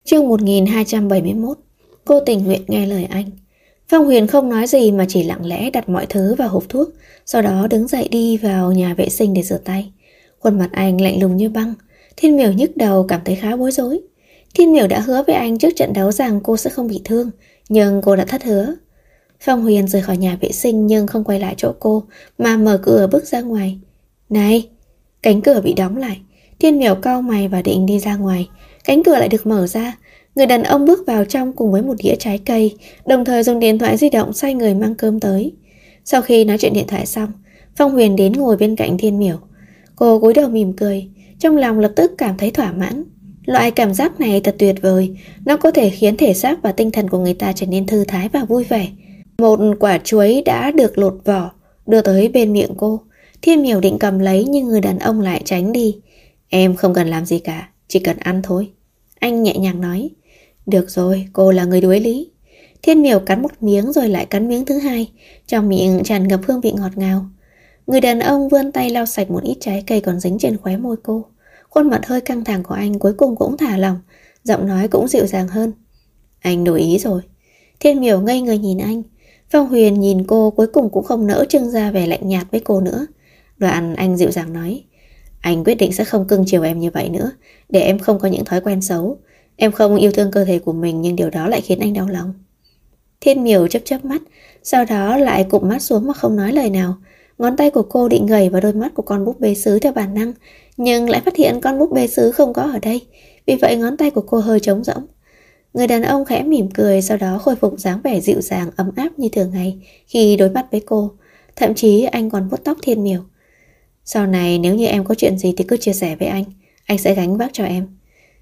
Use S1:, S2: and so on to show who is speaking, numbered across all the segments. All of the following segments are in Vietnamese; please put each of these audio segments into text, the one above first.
S1: Chương 1271. Cô tình nguyện nghe lời anh. Phong Huyền không nói gì mà chỉ lặng lẽ đặt mọi thứ vào hộp thuốc, sau đó đứng dậy đi vào nhà vệ sinh để rửa tay. Khuôn mặt anh lạnh lùng như băng. Thiên Miểu nhức đầu, cảm thấy khá bối rối. Thiên Miểu đã hứa với anh trước trận đấu rằng cô sẽ không bị thương, nhưng cô đã thất hứa. Phong Huyền rời khỏi nhà vệ sinh nhưng không quay lại chỗ cô, mà mở cửa bước ra ngoài. Này! Cánh cửa bị đóng lại. Thiên Miểu cau mày và định đi ra ngoài. Cánh cửa lại được mở ra. Người đàn ông bước vào trong cùng với một đĩa trái cây, đồng thời dùng điện thoại di động xoay người mang cơm tới. Sau khi nói chuyện điện thoại xong, Phong Huyền đến ngồi bên cạnh Thiên Miểu. Cô cúi đầu mỉm cười, trong lòng lập tức cảm thấy thỏa mãn. Loại cảm giác này thật tuyệt vời, nó có thể khiến thể xác và tinh thần của người ta trở nên thư thái và vui vẻ. Một quả chuối đã được lột vỏ, đưa tới bên miệng cô. Thiên Miểu định cầm lấy nhưng người đàn ông lại tránh đi. Em không cần làm gì cả, chỉ cần ăn thôi. Anh nhẹ nhàng nói. Được rồi, cô là người đuối lý. Thiên Miểu cắn một miếng rồi lại cắn miếng thứ hai, trong miệng tràn ngập hương vị ngọt ngào. Người đàn ông vươn tay lau sạch một ít trái cây còn dính trên khóe môi cô. Khuôn mặt hơi căng thẳng của anh cuối cùng cũng thả lỏng, giọng nói cũng dịu dàng hơn. Anh đổi ý rồi. Thiên Miểu ngây người nhìn anh. Phong Huyền nhìn cô cuối cùng cũng không nỡ trưng ra vẻ lạnh nhạt với cô nữa. Đoạn anh dịu dàng nói. Anh quyết định sẽ không cưng chiều em như vậy nữa, để em không có những thói quen xấu. Em không yêu thương cơ thể của mình, nhưng điều đó lại khiến anh đau lòng. Thiên Miểu chớp chớp mắt, sau đó lại cụp mắt xuống mà không nói lời nào. Ngón tay của cô định gẩy vào đôi mắt của con búp bê sứ theo bản năng, nhưng lại phát hiện con búp bê sứ không có ở đây. Vì vậy ngón tay của cô hơi trống rỗng. Người đàn ông khẽ mỉm cười, sau đó khôi phục dáng vẻ dịu dàng ấm áp như thường ngày khi đối mặt với cô. Thậm chí anh còn vuốt tóc Thiên Miểu. Sau này nếu như em có chuyện gì thì cứ chia sẻ với anh sẽ gánh vác cho em.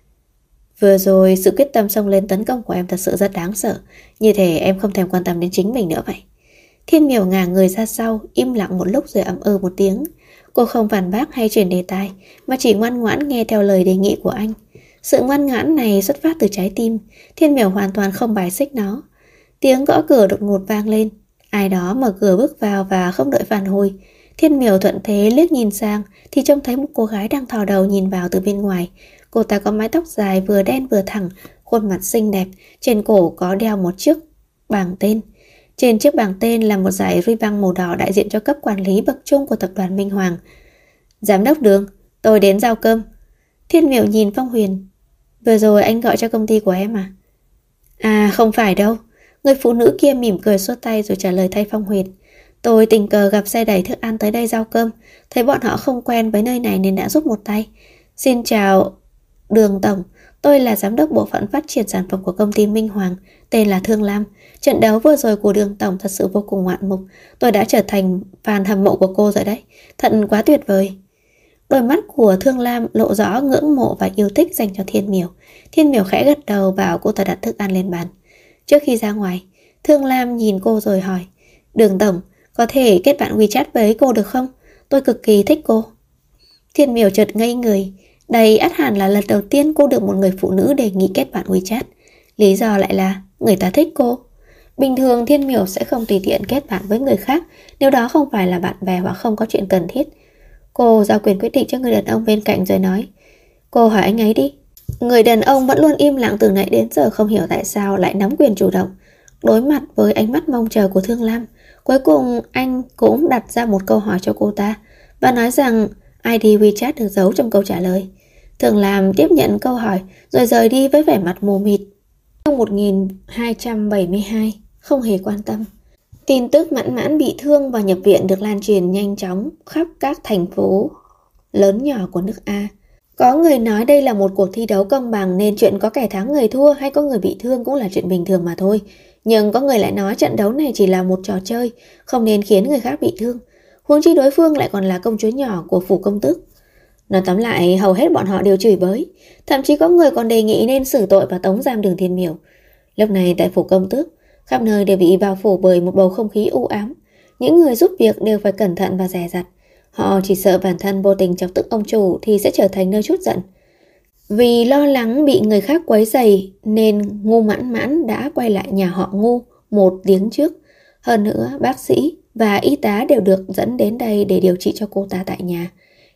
S1: Vừa rồi sự quyết tâm xông lên tấn công của em thật sự rất đáng sợ, như thể em không thèm quan tâm đến chính mình nữa vậy. Thiên Miểu ngả người ra sau, im lặng một lúc rồi ậm một tiếng. Cô không phản bác hay chuyển đề tài, mà chỉ ngoan ngoãn nghe theo lời đề nghị của anh. Sự ngoan ngoãn này xuất phát từ trái tim, Thiên Miểu hoàn toàn không bài xích nó. Tiếng gõ cửa đột ngột vang lên. Ai đó mở cửa bước vào và không đợi phản hồi. Thiên Miểu thuận thế liếc nhìn sang thì trông thấy một cô gái đang thò đầu nhìn vào từ bên ngoài. Cô ta có mái tóc dài vừa đen vừa thẳng, khuôn mặt xinh đẹp, trên cổ có đeo một chiếc bảng tên. Trên chiếc bảng tên là một dải ruy băng màu đỏ đại diện cho cấp quản lý bậc trung của tập đoàn Minh Hoàng. Giám đốc Đường, tôi đến giao cơm. Thiên Miểu nhìn Phong Huyền. Vừa rồi anh gọi cho công ty của em à? À không phải đâu. Người phụ nữ kia mỉm cười xua tay rồi trả lời thay Phong Huyền. Tôi tình cờ gặp xe đẩy thức ăn tới đây giao cơm, thấy bọn họ không quen với nơi này nên đã giúp một tay. Xin chào Đường Tổng, tôi là giám đốc bộ phận phát triển sản phẩm của công ty Minh Hoàng, tên là Thương Lam. Trận đấu vừa rồi của Đường Tổng thật sự vô cùng ngoạn mục, tôi đã trở thành fan hâm mộ của cô rồi đấy, thật quá tuyệt vời. Đôi mắt của Thương Lam lộ rõ ngưỡng mộ và yêu thích dành cho Thiên Miểu. Thiên Miểu khẽ gật đầu bảo cô ta đặt thức ăn lên bàn. Trước khi ra ngoài, Thương Lam nhìn cô rồi hỏi, Đường Tổng, có thể kết bạn WeChat với cô được không? Tôi cực kỳ thích cô. Thiên Miểu chợt ngây người. Đây ắt hẳn là lần đầu tiên cô được một người phụ nữ đề nghị kết bạn WeChat. Lý do lại là người ta thích cô. Bình thường Thiên Miểu sẽ không tùy tiện kết bạn với người khác nếu đó không phải là bạn bè hoặc không có chuyện cần thiết. Cô giao quyền quyết định cho người đàn ông bên cạnh rồi nói, cô hỏi anh ấy đi. Người đàn ông vẫn luôn im lặng từ nãy đến giờ, không hiểu tại sao lại nắm quyền chủ động. Đối mặt với ánh mắt mong chờ của Thương Lam, cuối cùng anh cũng đặt ra một câu hỏi cho cô ta và nói rằng ID WeChat được giấu trong câu trả lời. Thương Lam tiếp nhận câu hỏi rồi rời đi với vẻ mặt mù mịt. Năm 1272, không hề quan tâm. Tin tức Mãn Mãn bị thương và nhập viện được lan truyền nhanh chóng khắp các thành phố lớn nhỏ của nước A. Có người nói đây là một cuộc thi đấu công bằng nên chuyện có kẻ thắng người thua hay có người bị thương cũng là chuyện bình thường mà thôi. Nhưng có người lại nói trận đấu này chỉ là một trò chơi, không nên khiến người khác bị thương. Huống chi đối phương lại còn là công chúa nhỏ của phủ công tước. Nói tóm lại, hầu hết bọn họ đều chửi bới. Thậm chí có người còn đề nghị nên xử tội và tống giam Đường Thiên Miểu. Lúc này tại phủ công tước, khắp nơi đều bị bao phủ bởi một bầu không khí u ám. Những người giúp việc đều phải cẩn thận và dè dặt. Họ chỉ sợ bản thân vô tình chọc tức ông chủ thì sẽ trở thành nơi trút giận. Vì lo lắng bị người khác quấy rầy nên Ngu Mãn Mãn đã quay lại nhà họ Ngu một tiếng trước. Hơn nữa, bác sĩ và y tá đều được dẫn đến đây để điều trị cho cô ta tại nhà.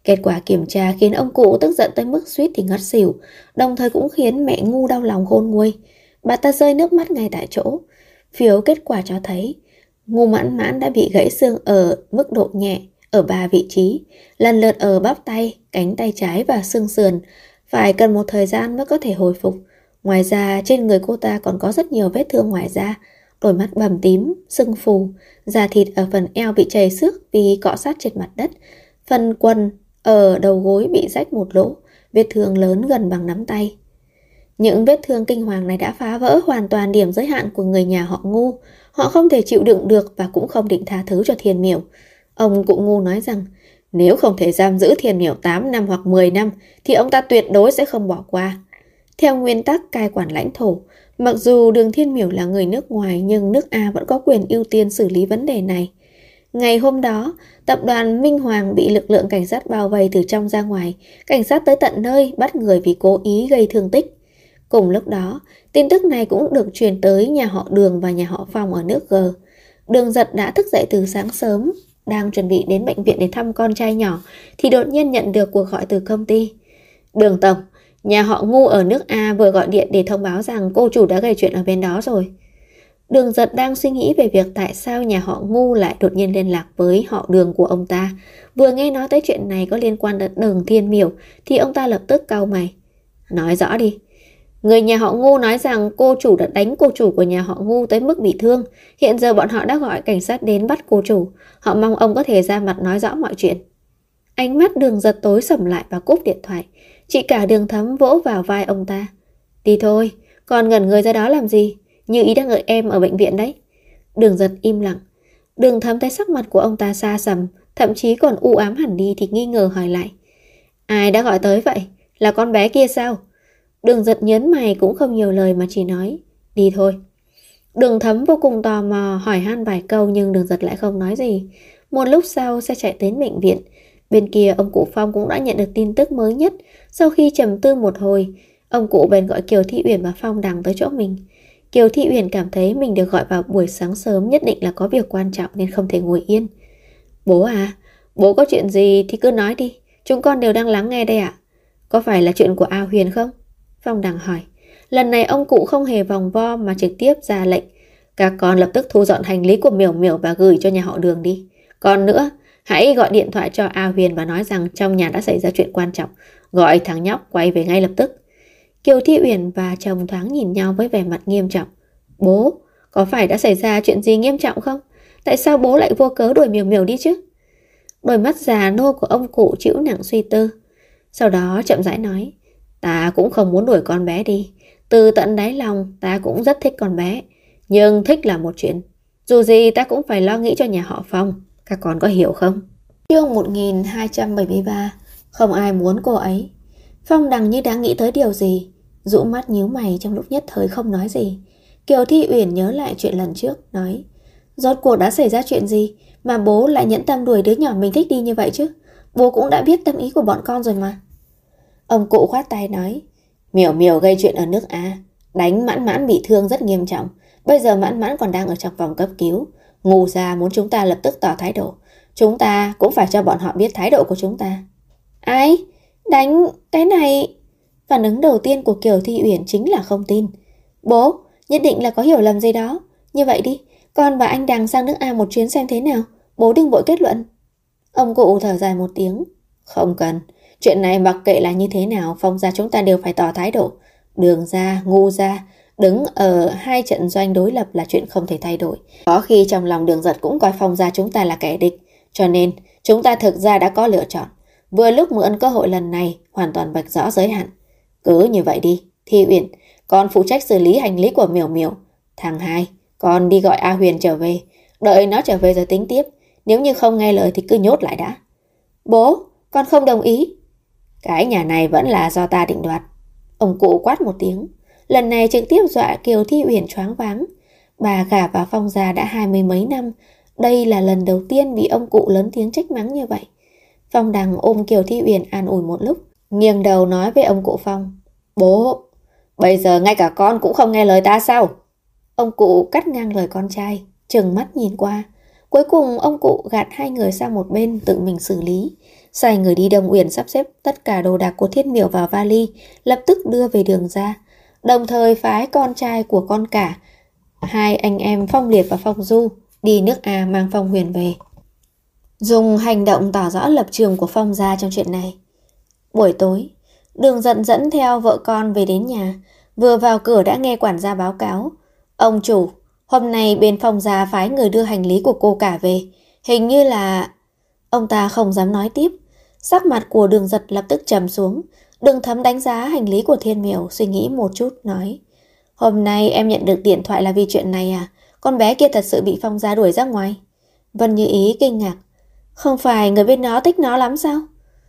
S1: Kết quả kiểm tra khiến ông cụ tức giận tới mức suýt thì ngất xỉu, đồng thời cũng khiến mẹ ngu đau lòng khôn nguôi. Bà ta rơi nước mắt ngay tại chỗ. Phiếu kết quả cho thấy Ngu Mãn Mãn đã bị gãy xương ở mức độ nhẹ ở 3 vị trí, lần lượt ở bắp tay, cánh tay trái và xương sườn, phải cần một thời gian mới có thể hồi phục. Ngoài ra, trên người cô ta còn có rất nhiều vết thương ngoài da, đôi mắt bầm tím, sưng phù, da thịt ở phần eo bị trầy xước vì cọ sát trên mặt đất, phần quần ở đầu gối bị rách một lỗ, vết thương lớn gần bằng nắm tay. Những vết thương kinh hoàng này đã phá vỡ hoàn toàn điểm giới hạn của người nhà họ Ngu. Họ không thể chịu đựng được và cũng không định tha thứ cho Thiên Miểu. Ông cụ Ngu nói rằng nếu không thể giam giữ Thiên Miểu 8 năm hoặc 10 năm thì ông ta tuyệt đối sẽ không bỏ qua. Theo nguyên tắc cai quản lãnh thổ, mặc dù Đường Thiên Miểu là người nước ngoài nhưng nước A vẫn có quyền ưu tiên xử lý vấn đề này. Ngày hôm đó, tập đoàn Minh Hoàng bị lực lượng cảnh sát bao vây từ trong ra ngoài. Cảnh sát tới tận nơi bắt người vì cố ý gây thương tích. Cùng lúc đó, tin tức này cũng được truyền tới nhà họ Đường và nhà họ Phong ở nước G. Đường Giật đã thức dậy từ sáng sớm, đang chuẩn bị đến bệnh viện để thăm con trai nhỏ, thì đột nhiên nhận được cuộc gọi từ công ty. Đường Tổng, nhà họ Ngu ở nước A vừa gọi điện để thông báo rằng cô chủ đã gây chuyện ở bên đó rồi. Đường Giật đang suy nghĩ về việc tại sao nhà họ Ngu lại đột nhiên liên lạc với họ Đường của ông ta. Vừa nghe nói tới chuyện này có liên quan đến Đường Thiên Miểu thì ông ta lập tức cau mày. Nói rõ đi. Người nhà họ Ngu nói rằng cô chủ đã đánh cô chủ của nhà họ Ngu tới mức bị thương. Hiện giờ bọn họ đã gọi cảnh sát đến bắt cô chủ. Họ mong ông có thể ra mặt nói rõ mọi chuyện. Ánh mắt Đường Giật tối sầm lại và cúp điện thoại. Chị cả Đường Thấm vỗ vào vai ông ta. Đi thôi, còn ngẩn người ra đó làm gì? Như ý đang đợi em ở bệnh viện đấy. Đường Giật im lặng. Đường Thấm thấy sắc mặt của ông ta xa sầm, thậm chí còn u ám hẳn đi thì nghi ngờ hỏi lại. Ai đã gọi tới vậy? Là con bé kia sao? Đường Giật nhớn mày cũng không nhiều lời mà chỉ nói. Đi thôi. Đường Thấm vô cùng tò mò hỏi han vài câu nhưng Đường Giật lại không nói gì. Một lúc sau xe chạy đến bệnh viện. Bên kia ông cụ Phong cũng đã nhận được tin tức mới nhất. Sau khi trầm tư một hồi, ông cụ bèn gọi Kiều Thị Uyển và Phong Đằng tới chỗ mình. Kiều Thị Uyển cảm thấy mình được gọi vào buổi sáng sớm nhất định là có việc quan trọng nên không thể ngồi yên. Bố à, bố có chuyện gì thì cứ nói đi, chúng con đều đang lắng nghe đây ạ. Có phải là chuyện của A Huyền không? Phong Đằng hỏi. Lần này ông cụ không hề vòng vo mà trực tiếp ra lệnh. Các con lập tức thu dọn hành lý của Miểu Miểu và gửi cho nhà họ Đường đi. Còn nữa, hãy gọi điện thoại cho A Huyền và nói rằng trong nhà đã xảy ra chuyện quan trọng. Gọi thằng nhóc quay về ngay lập tức. Kiều Thị Uyển và chồng thoáng nhìn nhau với vẻ mặt nghiêm trọng. Bố, có phải đã xảy ra chuyện gì nghiêm trọng không? Tại sao bố lại vô cớ đuổi Miểu Miểu đi chứ? Đôi mắt già nô của ông cụ trĩu nặng suy tư. Sau đó chậm rãi nói. Ta cũng không muốn đuổi con bé đi. Từ tận đáy lòng ta cũng rất thích con bé. Nhưng thích là một chuyện. Dù gì ta cũng phải lo nghĩ cho nhà họ Phong. Các con có hiểu không? Chương 1273. Không ai muốn cô ấy. Phong Đằng như đang nghĩ tới điều gì, rũ mắt nhíu mày trong lúc nhất thời không nói gì. Kiều Thị Uyển nhớ lại chuyện lần trước, nói. Rốt cuộc đã xảy ra chuyện gì mà bố lại nhẫn tâm đuổi đứa nhỏ mình thích đi như vậy chứ? Bố cũng đã biết tâm ý của bọn con rồi mà. Ông cụ khoát tay nói. Miểu Miểu gây chuyện ở nước A, đánh Mãn Mãn bị thương rất nghiêm trọng. Bây giờ Mãn Mãn còn đang ở trong phòng cấp cứu. Ngu gia muốn chúng ta lập tức tỏ thái độ. Chúng ta cũng phải cho bọn họ biết thái độ của chúng ta. Ai? Đánh cái này? Phản ứng đầu tiên của Kiều Thị Uyển chính là không tin. Bố, nhất định là có hiểu lầm gì đó. Như vậy đi, con và anh Đằng sang nước A một chuyến xem thế nào. Bố đừng vội kết luận. Ông cụ thở dài một tiếng. Không cần. Chuyện này mặc kệ là như thế nào, Phong gia chúng ta đều phải tỏ thái độ. Đường gia, Ngu gia đứng ở hai trận doanh đối lập là chuyện không thể thay đổi. Có khi trong lòng Đường Giật cũng coi Phong gia chúng ta là kẻ địch. Cho nên chúng ta thực ra đã có lựa chọn. Vừa lúc mượn cơ hội lần này hoàn toàn vạch rõ giới hạn. Cứ như vậy đi. Thị Uyển, con phụ trách xử lý hành lý của Miểu Miểu. Thằng hai, con đi gọi A Huyền trở về. Đợi nó trở về rồi tính tiếp. Nếu như không nghe lời thì cứ nhốt lại đã. Bố, con không đồng ý. Cái nhà này vẫn là do ta định đoạt. Ông cụ quát một tiếng. Lần này trực tiếp dọa Kiều Thị Uyển choáng váng. Bà gả vào Phong gia đã 20 mấy năm. Đây là lần đầu tiên bị ông cụ lớn tiếng trách mắng như vậy. Phong Đằng ôm Kiều Thị Uyển an ủi một lúc, nghiêng đầu nói với ông cụ Phong. Bố, bây giờ ngay cả con cũng không nghe lời ta sao? Ông cụ cắt ngang lời con trai, trừng mắt nhìn qua. Cuối cùng ông cụ gạt hai người sang một bên tự mình xử lý. sai người đi Đông Uyển sắp xếp tất cả đồ đạc của Thiên Miểu vào vali, lập tức đưa về Đường ra, đồng thời phái con trai của con cả, hai anh em Phong Liệt và Phong Du, đi nước A mang Phong Huyền về. Dùng hành động tỏ rõ lập trường của Phong gia trong chuyện này. Buổi tối, Đường Giận dẫn theo vợ con về đến nhà, vừa vào cửa đã nghe quản gia báo cáo: ông chủ, hôm nay bên Phong gia phái người đưa hành lý của cô cả về, hình như là... Ông ta không dám nói tiếp. Sắc mặt của Đường Giật lập tức trầm xuống. Đường Thấm đánh giá hành lý của Thiên Miểu, suy nghĩ một chút, nói: hôm nay em nhận được điện thoại là vì chuyện này à? Con bé kia thật sự bị Phong gia đuổi ra ngoài? Vân Như Ý kinh ngạc: không phải người bên nó thích nó lắm sao?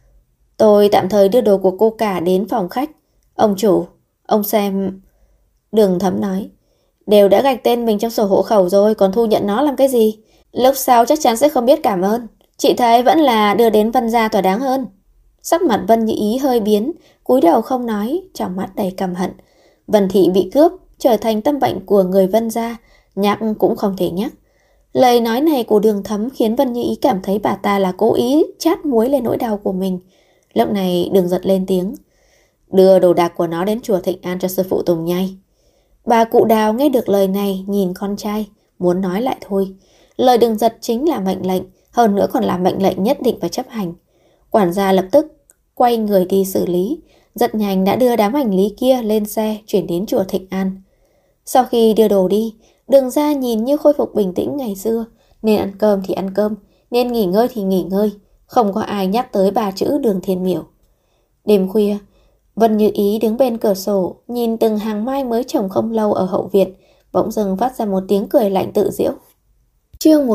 S1: Tôi tạm thời đưa đồ của cô cả đến phòng khách. Ông chủ, ông xem... Đường Thấm nói: đều đã gạch tên mình trong sổ hộ khẩu rồi, còn thu nhận nó làm cái gì? Lúc sau chắc chắn sẽ không biết cảm ơn. Chị thấy vẫn là đưa đến Vân gia thỏa đáng hơn. Sắc mặt Vân Như Ý hơi biến, cúi đầu không nói, trong mắt đầy căm hận. Vân Thị bị cướp, trở thành tâm bệnh của người Vân gia, nhắc cũng không thể nhắc. Lời nói này của Đường Thấm khiến Vân Như Ý cảm thấy bà ta là cố ý chát muối lên nỗi đau của mình. Lúc này Đường Giật lên tiếng: đưa đồ đạc của nó đến chùa Thịnh An cho sư phụ Tùng Nhai. Bà cụ Đào nghe được lời này, nhìn con trai, muốn nói lại thôi. Lời Đường Giật chính là mệnh lệnh, hơn nữa còn là mệnh lệnh nhất định phải chấp hành. Quản gia lập tức quay người đi xử lý, rất nhanh đã đưa đám hành lý kia lên xe chuyển đến chùa Thịnh An. Sau khi đưa đồ đi, Đường ra nhìn như khôi phục bình tĩnh ngày xưa, nên ăn cơm thì ăn cơm, nên nghỉ ngơi thì nghỉ ngơi, không có ai nhắc tới ba chữ Đường Thiên Miểu. Đêm khuya, Vân Như Ý đứng bên cửa sổ, nhìn từng hàng mai mới trồng không lâu ở hậu viện, bỗng dưng phát ra một tiếng cười lạnh tự giễu. Chương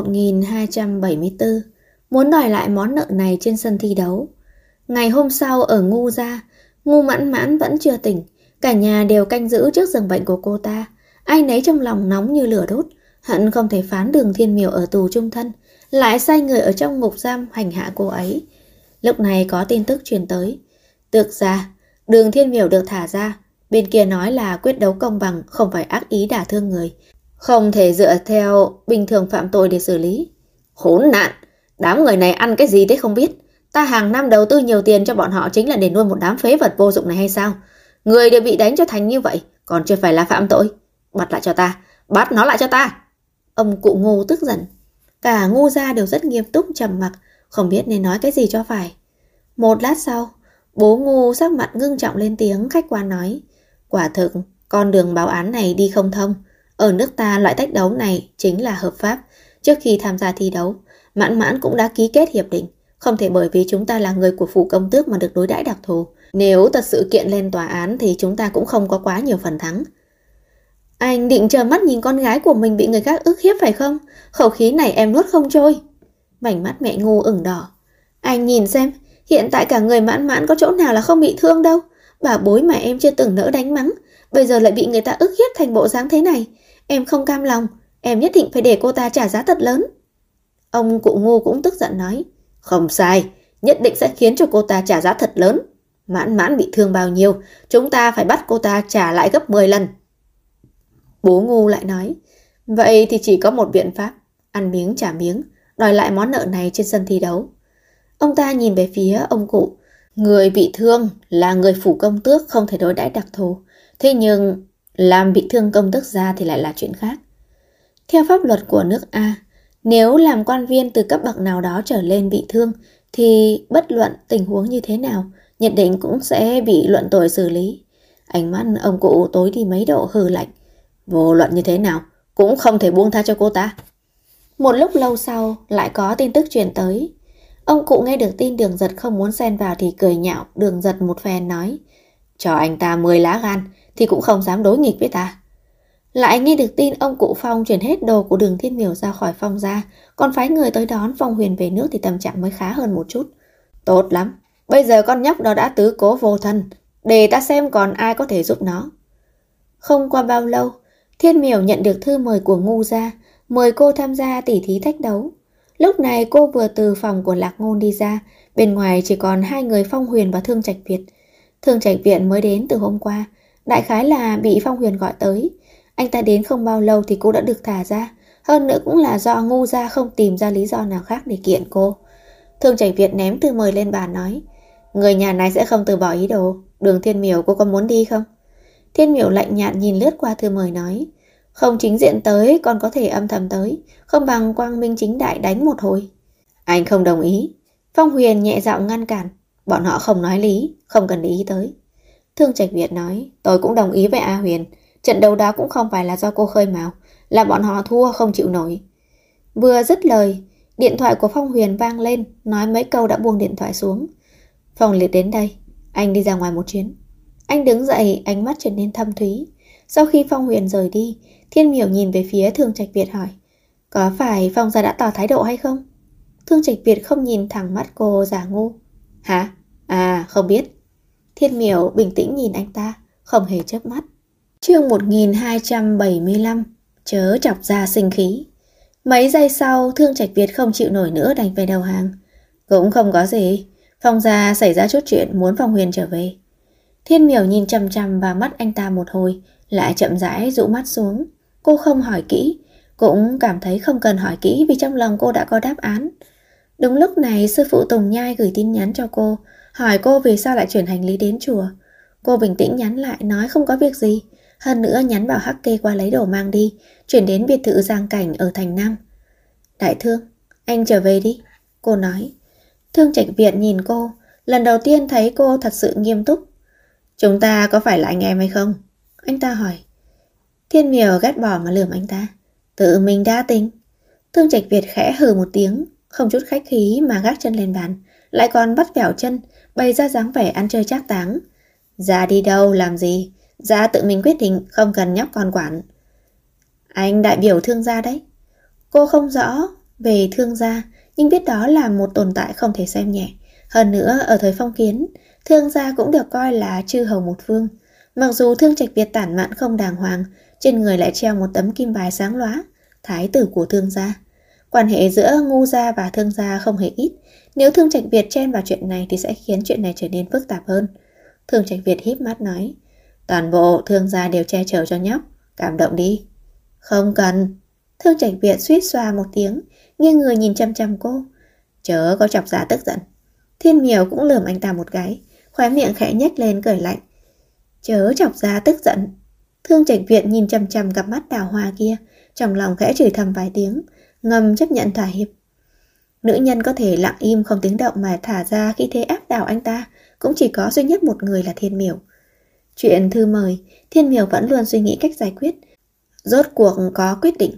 S1: 1274, muốn đòi lại món nợ này trên sân thi đấu. Ngày hôm sau ở Ngu gia, Ngu Mãn Mãn vẫn chưa tỉnh, cả nhà đều canh giữ trước giường bệnh của cô ta. Ai nấy trong lòng nóng như lửa đốt, hận không thể phán Đường Thiên Miểu ở tù chung thân, lại sai người ở trong ngục giam hành hạ cô ấy. Lúc này có tin tức truyền tới. Tược ra, Đường Thiên Miểu được thả ra, bên kia nói là quyết đấu công bằng, không phải ác ý đả thương người, không thể dựa theo bình thường phạm tội để xử lý. Khốn nạn, đám người này ăn cái gì thế không biết. Ta hàng năm đầu tư nhiều tiền cho bọn họ chính là để nuôi một đám phế vật vô dụng này hay sao? Người đều bị đánh cho thành như vậy, còn chưa phải là phạm tội. Bắt lại cho ta, bắt nó lại cho ta. Ông cụ Ngô tức giận. Cả Ngô gia đều rất nghiêm túc trầm mặc, không biết nên nói cái gì cho phải. Một lát sau, bố Ngô sắc mặt ngưng trọng lên tiếng khách quan nói: quả thực, con đường báo án này đi không thông. Ở nước ta loại tách đấu này chính là hợp pháp. Trước khi tham gia thi đấu, Mãn Mãn cũng đã ký kết hiệp định, không thể bởi vì chúng ta là người của phủ công tước mà được đối đãi đặc thù. Nếu thật sự kiện lên tòa án thì chúng ta cũng không có quá nhiều phần thắng. Anh định chờ mắt nhìn con gái của mình bị người khác ức hiếp phải không? Khẩu khí này em nuốt không trôi. Vành mắt mẹ Ngu ửng đỏ. Anh nhìn xem, hiện tại cả người Mãn Mãn có chỗ nào là không bị thương đâu. Bà bối mà em chưa từng nỡ đánh mắng, bây giờ lại bị người ta ức hiếp thành bộ dáng thế này. Em không cam lòng, em nhất định phải để cô ta trả giá thật lớn. Ông cụ Ngô cũng tức giận nói: không sai, nhất định sẽ khiến cho cô ta trả giá thật lớn. Mãn Mãn bị thương bao nhiêu, chúng ta phải bắt cô ta trả lại gấp 10 lần. Bố Ngô lại nói: vậy thì chỉ có một biện pháp, ăn miếng trả miếng, đòi lại món nợ này trên sân thi đấu. Ông ta nhìn về phía ông cụ. Người bị thương là người phủ công tước, không thể đối đãi đặc thù. Thế nhưng làm bị thương công tước gia thì lại là chuyện khác. Theo pháp luật của nước A, nếu làm quan viên từ cấp bậc nào đó trở lên bị thương thì bất luận tình huống như thế nào, nhất định cũng sẽ bị luận tội xử lý. Ánh mắt ông cụ tối đi mấy độ, hừ lạnh: vô luận như thế nào cũng không thể buông tha cho cô ta. Một lúc lâu sau lại có tin tức truyền tới. Ông cụ nghe được tin Đường Giật không muốn xen vào thì cười nhạo Đường Giật một phen, nói: cho anh ta 10 lá gan thì cũng không dám đối nghịch với ta. Lại nghe được tin ông cụ Phong chuyển hết đồ của Đường Thiên Miểu ra khỏi Phong gia, còn phái người tới đón Phong Huyền về nước thì tâm trạng mới khá hơn một chút. Tốt lắm, bây giờ con nhóc đó đã tứ cố vô thân, để ta xem còn ai có thể giúp nó. Không qua bao lâu, Thiên Miểu nhận được thư mời của Ngu gia, mời cô tham gia tỉ thí thách đấu. Lúc này cô vừa từ phòng của Lạc Ngôn đi ra, bên ngoài chỉ còn hai người Phong Huyền và Thương Trạch Việt. Thương Trạch Việt mới đến từ hôm qua, đại khái là bị Phong Huyền gọi tới. Anh ta đến không bao lâu thì cô đã được thả ra, hơn nữa cũng là do Ngu gia không tìm ra lý do nào khác để kiện cô. Thương Trạch Việt ném thư mời lên bàn nói, người nhà này sẽ không từ bỏ ý đồ. Đường Thiên Miểu cô có muốn đi không? Thiên Miểu lạnh nhạt nhìn lướt qua thư mời nói, không chính diện tới còn có thể âm thầm tới, không bằng quang minh chính đại đánh một hồi. Anh không đồng ý. Phong Huyền nhẹ giọng ngăn cản, bọn họ không nói lý, không cần để ý tới. Thương Trạch Việt nói, tôi cũng đồng ý với A Huyền, trận đấu đó cũng không phải là do cô khơi mào, là bọn họ thua không chịu nổi. Vừa dứt lời, điện thoại của Phong Huyền vang lên, nói mấy câu đã buông điện thoại xuống. Phong Liệt đến đây, anh đi ra ngoài một chuyến. Anh đứng dậy, ánh mắt trở nên thâm thúy. Sau khi Phong Huyền rời đi, Thiên Miểu nhìn về phía Thương Trạch Việt hỏi, có phải Phong gia đã tỏ thái độ hay không? Thương Trạch Việt không nhìn thẳng mắt cô giả ngu. Hả? À, không biết. Thiên Miểu bình tĩnh nhìn anh ta, không hề chớp mắt. Chương 1275, chớ chọc ra sinh khí. Mấy giây sau, Thương Trạch Việt không chịu nổi nữa đành phải đầu hàng. Cũng không có gì, Phong gia xảy ra chút chuyện muốn Phong Huyền trở về. Thiên Miểu nhìn chằm chằm vào mắt anh ta một hồi, lại chậm rãi dụ mắt xuống. Cô không hỏi kỹ, cũng cảm thấy không cần hỏi kỹ vì trong lòng cô đã có đáp án. Đúng lúc này sư phụ Tùng Nhai gửi tin nhắn cho cô, hỏi cô vì sao lại chuyển hành lý đến chùa. Cô bình tĩnh nhắn lại nói không có việc gì, hơn nữa nhắn bảo Hắc Kê qua lấy đồ mang đi, chuyển đến biệt thự Giang Cảnh ở thành Nam. Đại Thương, anh trở về đi, cô nói. Thương Trạch Việt nhìn cô, lần đầu tiên thấy cô thật sự nghiêm túc. Chúng ta có phải là anh em hay không? Anh ta hỏi. Thiên Miểu ghét bỏ mà lườm anh ta. Tự mình đã tính. Thương Trạch Việt khẽ hừ một tiếng, không chút khách khí mà gác chân lên bàn, lại còn bắt vẻo chân, bày ra dáng vẻ ăn chơi trác táng. Ra đi đâu làm gì? Ra tự mình quyết định, không cần nhóc con quản. Anh đại biểu Thương gia đấy. Cô không rõ về Thương gia, nhưng biết đó là một tồn tại không thể xem nhẹ. Hơn nữa ở thời phong kiến, Thương gia cũng được coi là chư hầu một phương. Mặc dù Thương Trạch Việt tản mạn không đàng hoàng, trên người lại treo một tấm kim bài sáng lóa, thái tử của Thương gia. Quan hệ giữa Ngu gia và Thương gia không hề ít. Nếu Thương Trạch Việt chen vào chuyện này thì sẽ khiến chuyện này trở nên phức tạp hơn. Thương Trạch Việt híp mắt nói, toàn bộ Thương gia đều che chở cho nhóc, cảm động đi. Không cần. Thương Trạch Việt suýt xoa một tiếng, nghiêng người nhìn chăm chăm cô. Chớ có chọc ra tức giận. Thiên Miểu cũng lườm anh ta một cái, khóe miệng khẽ nhếch lên cười lạnh. Chớ chọc ra tức giận. Thương Trạch Việt nhìn chăm chăm cặp mắt đào hoa kia, trong lòng khẽ chửi thầm vài tiếng, ngầm chấp nhận thỏa hiệp. Nữ nhân có thể lặng im không tiếng động mà thả ra khi thế áp đảo anh ta, cũng chỉ có duy nhất một người là Thiên Miểu. Chuyện thư mời, Thiên Miểu vẫn luôn suy nghĩ cách giải quyết. Rốt cuộc có quyết định.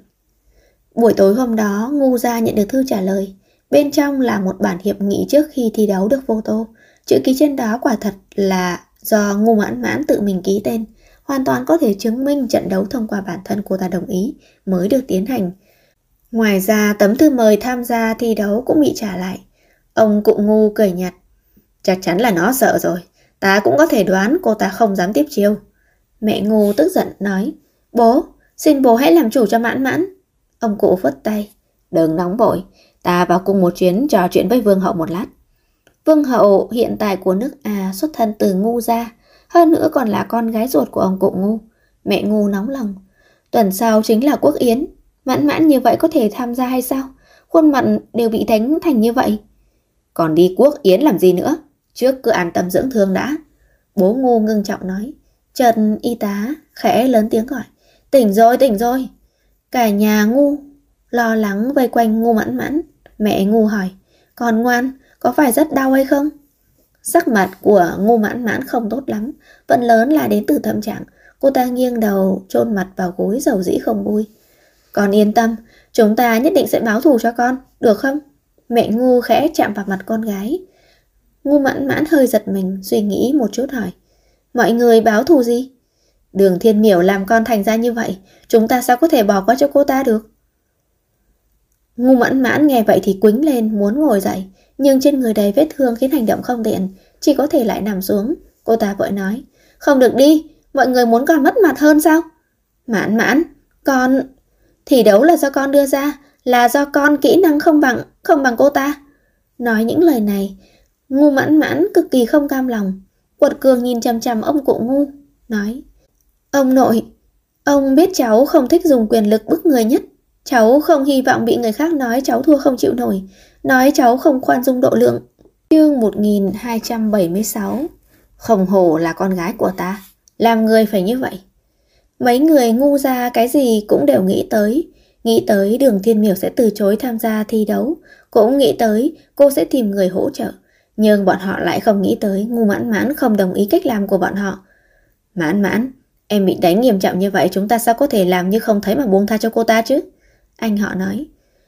S1: Buổi tối hôm đó, Ngu gia nhận được thư trả lời. Bên trong là một bản hiệp nghị trước khi thi đấu được photo. Chữ ký trên đó quả thật là do Ngu Mãn Mãn tự mình ký tên, hoàn toàn có thể chứng minh trận đấu thông qua bản thân cô ta đồng ý mới được tiến hành. Ngoài ra tấm thư mời tham gia thi đấu cũng bị trả lại. Ông cụ Ngu cười nhạt. Chắc chắn là nó sợ rồi, ta cũng có thể đoán cô ta không dám tiếp chiêu. Mẹ Ngu tức giận nói, bố, xin bố hãy làm chủ cho Mãn Mãn. Ông cụ phất tay, đừng nóng vội, ta vào cùng một chuyến trò chuyện với Vương hậu một lát. Vương hậu hiện tại của nước A xuất thân từ Ngu gia, hơn nữa còn là con gái ruột của ông cụ Ngu. Mẹ Ngu nóng lòng, tuần sau chính là quốc yến, Mãn Mãn như vậy có thể tham gia hay sao? Khuôn mặt đều bị đánh thành như vậy. Còn đi quốc yến làm gì nữa? Trước cứ an tâm dưỡng thương đã. Bố Ngu ngưng trọng nói. Chợt y tá khẽ lớn tiếng gọi, tỉnh rồi, tỉnh rồi. Cả nhà Ngu lo lắng vây quanh Ngu Mãn Mãn. Mẹ Ngu hỏi, con ngoan, có phải rất đau hay không? Sắc mặt của Ngu Mãn Mãn không tốt lắm, phần lớn là đến từ tâm trạng. Cô ta nghiêng đầu chôn mặt vào gối dầu dĩ không vui. Con yên tâm, chúng ta nhất định sẽ báo thù cho con, được không? Mẹ Ngu khẽ chạm vào mặt con gái. Ngu Mãn Mãn hơi giật mình, suy nghĩ một chút hỏi, mọi người báo thù gì? Đường Thiên Miểu làm con thành ra như vậy, chúng ta sao có thể bỏ qua cho cô ta được? Ngu Mãn Mãn nghe vậy thì quĩnh lên muốn ngồi dậy, nhưng trên người đầy vết thương khiến hành động không tiện, chỉ có thể lại nằm xuống. Cô ta vội nói, không được đi, mọi người muốn con mất mặt hơn sao? Mãn Mãn, con... Thi đấu là do con đưa ra, là do con kỹ năng không bằng cô ta. Nói những lời này, Ngu Mãn Mãn cực kỳ không cam lòng. Quật Cường nhìn chằm chằm ông cụ Ngu, nói, ông nội, ông biết cháu không thích dùng quyền lực bức người nhất. Cháu không hy vọng bị người khác nói cháu thua không chịu nổi, nói cháu không khoan dung độ lượng. Chương 1276. Không hổ là con gái của ta, làm người phải như vậy. Mấy người ngu ra cái gì cũng đều nghĩ tới Đường Thiên Miểu sẽ từ chối tham gia thi đấu, cũng nghĩ tới cô sẽ tìm người hỗ trợ. Nhưng bọn họ lại không nghĩ tới Ngu Mãn Mãn không đồng ý cách làm của bọn họ. Mãn Mãn, em bị đánh nghiêm trọng như vậy, chúng ta sao có thể làm như không thấy mà buông tha cho cô ta chứ? Anh họ nói.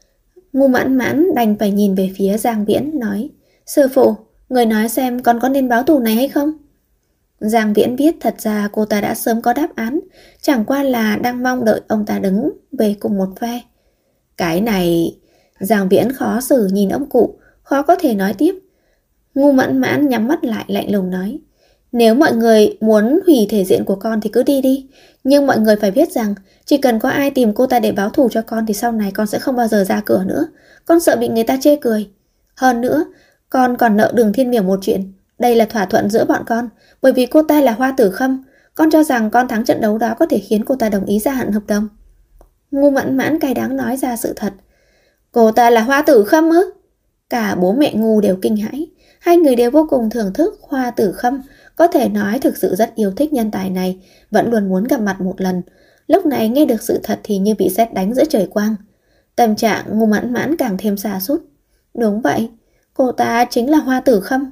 S1: Ngu Mãn Mãn đành phải nhìn về phía Giang Viễn nói, sư phụ, người nói xem con có nên báo thù này hay không? Giang Viễn biết thật ra cô ta đã sớm có đáp án, chẳng qua là đang mong đợi ông ta đứng về cùng một phe. Cái này... Giang Viễn khó xử nhìn ông cụ, khó có thể nói tiếp. Ngu Mãn Mãn nhắm mắt lại lạnh lùng nói, nếu mọi người muốn hủy thể diện của con thì cứ đi đi, nhưng mọi người phải biết rằng chỉ cần có ai tìm cô ta để báo thù cho con thì sau này con sẽ không bao giờ ra cửa nữa. Con sợ bị người ta chê cười. Hơn nữa, con còn nợ Đường Thiên Miểu một chuyện. Đây là thỏa thuận giữa bọn con, bởi vì cô ta là Hoa Tử Khâm. Con cho rằng con thắng trận đấu đó có thể khiến cô ta đồng ý gia hạn hợp đồng. Ngu Mãn Mãn cay đắng nói ra sự thật. Cô ta là Hoa Tử Khâm ư? Cả bố mẹ Ngu đều kinh hãi. Hai người đều vô cùng thưởng thức Hoa Tử Khâm, có thể nói thực sự rất yêu thích nhân tài này, vẫn luôn muốn gặp mặt một lần. Lúc này nghe được sự thật thì như bị sét đánh giữa trời quang. Tâm trạng Ngu Mãn Mãn càng thêm sa sút. Đúng vậy, cô ta chính là Hoa Tử Khâm.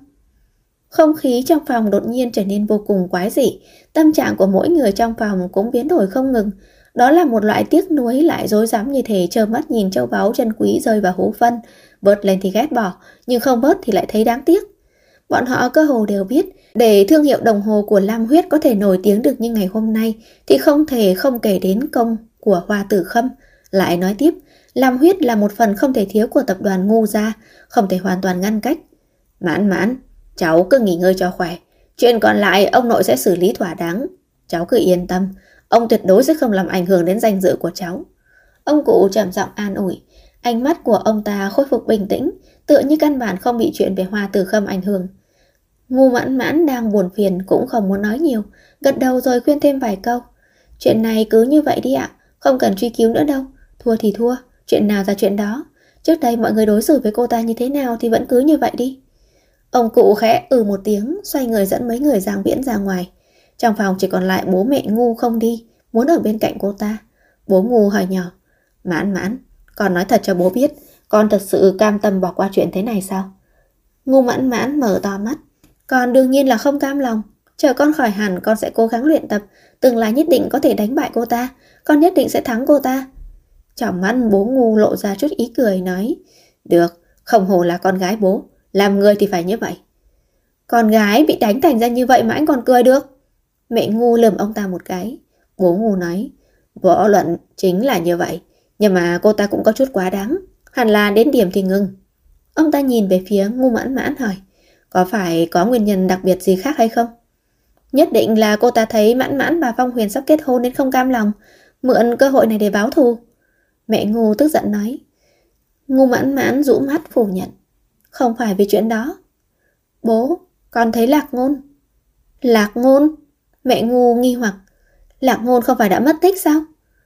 S1: Không khí trong phòng đột nhiên trở nên vô cùng quái dị, tâm trạng của mỗi người trong phòng cũng biến đổi không ngừng. Đó là một loại tiếc nuối lại rối rắm như thể trơ mắt nhìn châu báu chân quý rơi vào hố phân, bớt lên thì ghét bỏ, nhưng không bớt thì lại thấy đáng tiếc. Bọn họ cơ hồ đều biết, để thương hiệu đồng hồ của Lam Huyết có thể nổi tiếng được như ngày hôm nay thì không thể không kể đến công của Hoa Tử Khâm. Lại nói tiếp, Lam Huyết là một phần không thể thiếu của tập đoàn Ngu gia, không thể hoàn toàn ngăn cách. Mãn Mãn, cháu cứ nghỉ ngơi cho khỏe, chuyện còn lại ông nội sẽ xử lý thỏa đáng. Cháu cứ yên tâm, ông tuyệt đối sẽ không làm ảnh hưởng đến danh dự của cháu. Ông cụ trầm giọng an ủi, ánh mắt của ông ta khôi phục bình tĩnh, tựa như căn bản không bị chuyện về Hoa Tử Khâm ảnh hưởng. Ngu Mãn Mãn đang buồn phiền cũng không muốn nói nhiều, gật đầu rồi khuyên thêm vài câu. Chuyện này cứ như vậy đi ạ, không cần truy cứu nữa đâu, thua thì thua, chuyện nào ra chuyện đó. Trước đây mọi người đối xử với cô ta như thế nào thì vẫn cứ như vậy đi. Ông cụ khẽ một tiếng, xoay người dẫn mấy người Giang Viễn ra ngoài. Trong phòng chỉ còn lại bố mẹ Ngu không đi, muốn ở bên cạnh cô ta. Bố Ngu hỏi nhỏ, Mãn Mãn, con nói thật cho bố biết, con thật sự cam tâm bỏ qua chuyện thế này sao? Ngu Mãn Mãn mở to mắt, con đương nhiên là không cam lòng. Chờ con khỏi hẳn con sẽ cố gắng luyện tập, tương lai nhất định có thể đánh bại cô ta, con nhất định sẽ thắng cô ta. Trong mắt bố Ngu lộ ra chút ý cười nói, được, không hổ là con gái bố, làm người thì phải như vậy. Con gái bị đánh thành ra như vậy mà anh còn cười được? Mẹ Ngu lườm ông ta một cái. Bố Ngu nói, võ luận chính là như vậy, nhưng mà cô ta cũng có chút quá đáng, hẳn là đến điểm thì ngừng. Ông ta nhìn về phía Ngu Mãn Mãn hỏi, có phải có nguyên nhân đặc biệt gì khác hay không? Nhất định là cô ta thấy Mãn Mãn và Phong Huyền sắp kết hôn nên không cam lòng, mượn cơ hội này để báo thù. Mẹ Ngu tức giận nói. Ngu Mãn Mãn rũ mắt phủ nhận, không phải vì chuyện đó. Bố, con thấy Lạc Ngôn. Lạc Ngôn? Mẹ Ngu nghi hoặc. Lạc Ngôn không phải đã mất tích sao?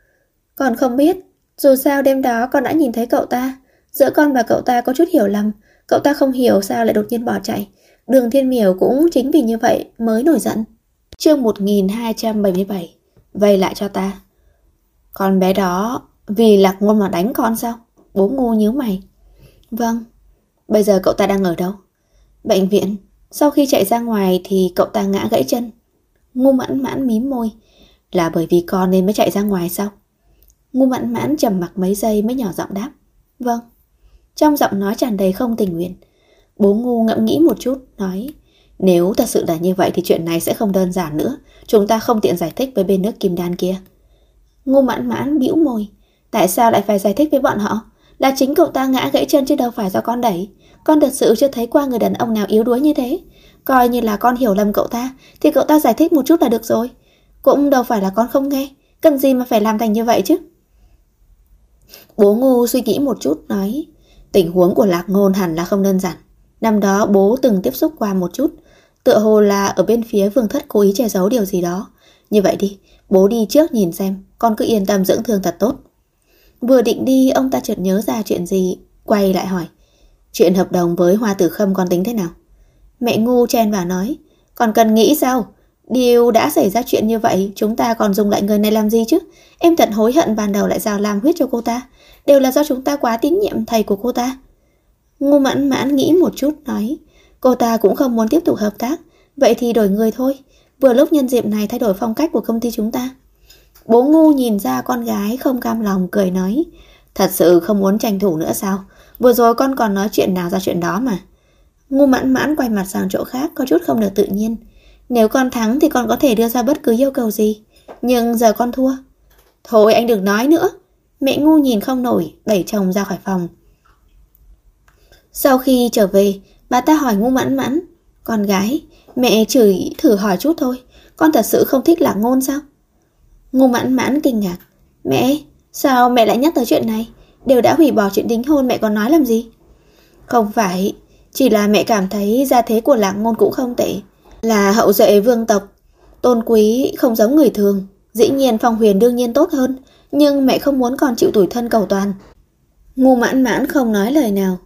S1: Con không biết, dù sao đêm đó con đã nhìn thấy cậu ta. Giữa con và cậu ta có chút hiểu lầm, cậu ta không hiểu sao lại đột nhiên bỏ chạy. Đường Thiên Miểu cũng chính vì như vậy mới nổi giận. Chương 1277. Vây lại cho ta. Con bé đó vì Lạc Ngôn mà đánh con sao? Bố Ngu nhíu mày. Vâng. Bây giờ cậu ta đang ở đâu? Bệnh viện. Sau khi chạy ra ngoài thì cậu ta ngã gãy chân. Ngu Mãn Mãn mím môi. Là bởi vì con nên mới chạy ra ngoài sao? Ngu Mãn Mãn trầm mặc mấy giây mới nhỏ giọng đáp. Vâng. Trong giọng nói tràn đầy không tình nguyện. Bố Ngu ngẫm nghĩ một chút, nói, nếu thật sự là như vậy thì chuyện này sẽ không đơn giản nữa, chúng ta không tiện giải thích với bên nước Kim Đan kia. Ngu Mãn Mãn bĩu môi, tại sao lại phải giải thích với bọn họ? Là chính cậu ta ngã gãy chân chứ đâu phải do con đẩy. Con thật sự chưa thấy qua người đàn ông nào yếu đuối như thế. Coi như là con hiểu lầm cậu ta thì cậu ta giải thích một chút là được rồi. Cũng đâu phải là con không nghe, cần gì mà phải làm thành như vậy chứ. Bố Ngu suy nghĩ một chút nói, tình huống của Lạc Ngôn hẳn là không đơn giản. Năm đó bố từng tiếp xúc qua một chút, tựa hồ là ở bên phía Vương Thất cố ý che giấu điều gì đó. Như vậy đi, bố đi trước nhìn xem, con cứ yên tâm dưỡng thương thật tốt. Vừa định đi, ông ta chợt nhớ ra chuyện gì, quay lại hỏi. Chuyện hợp đồng với Hoa Tử Khâm con tính thế nào? Mẹ ngu chen vào nói. Còn cần nghĩ sao? Điều đã xảy ra chuyện như vậy, chúng ta còn dùng lại người này làm gì chứ? Em thật hối hận ban đầu lại giao làm huyết cho cô ta. Đều là do chúng ta quá tín nhiệm thầy của cô ta. Ngu Mãn Mãn nghĩ một chút nói. Cô ta cũng không muốn tiếp tục hợp tác. Vậy thì đổi người thôi. Vừa lúc nhân dịp này thay đổi phong cách của công ty chúng ta. Bố Ngu nhìn ra con gái không cam lòng cười nói. Thật sự không muốn tranh thủ nữa sao? Vừa rồi con còn nói chuyện nào ra chuyện đó mà. Ngu Mãn Mãn quay mặt sang chỗ khác, có chút không được tự nhiên. Nếu con thắng thì con có thể đưa ra bất cứ yêu cầu gì. Nhưng giờ con thua. Thôi anh đừng nói nữa. Mẹ Ngu nhìn không nổi, đẩy chồng ra khỏi phòng. Sau khi trở về, bà ta hỏi Ngu Mãn Mãn. Con gái, mẹ chỉ thử hỏi chút thôi. Con thật sự không thích Lạc Ngôn sao? Ngu Mãn Mãn kinh ngạc. Mẹ, sao mẹ lại nhắc tới chuyện này? Đều đã hủy bỏ chuyện đính hôn, mẹ còn nói làm gì? Không phải, chỉ là mẹ cảm thấy gia thế của Lạc Ngôn cũng không tệ. Là hậu duệ vương tộc, tôn quý không giống người thường. Dĩ nhiên Phong Huyền đương nhiên tốt hơn, nhưng mẹ không muốn con chịu tủi thân cầu toàn. Ngu Mãn Mãn không nói lời nào.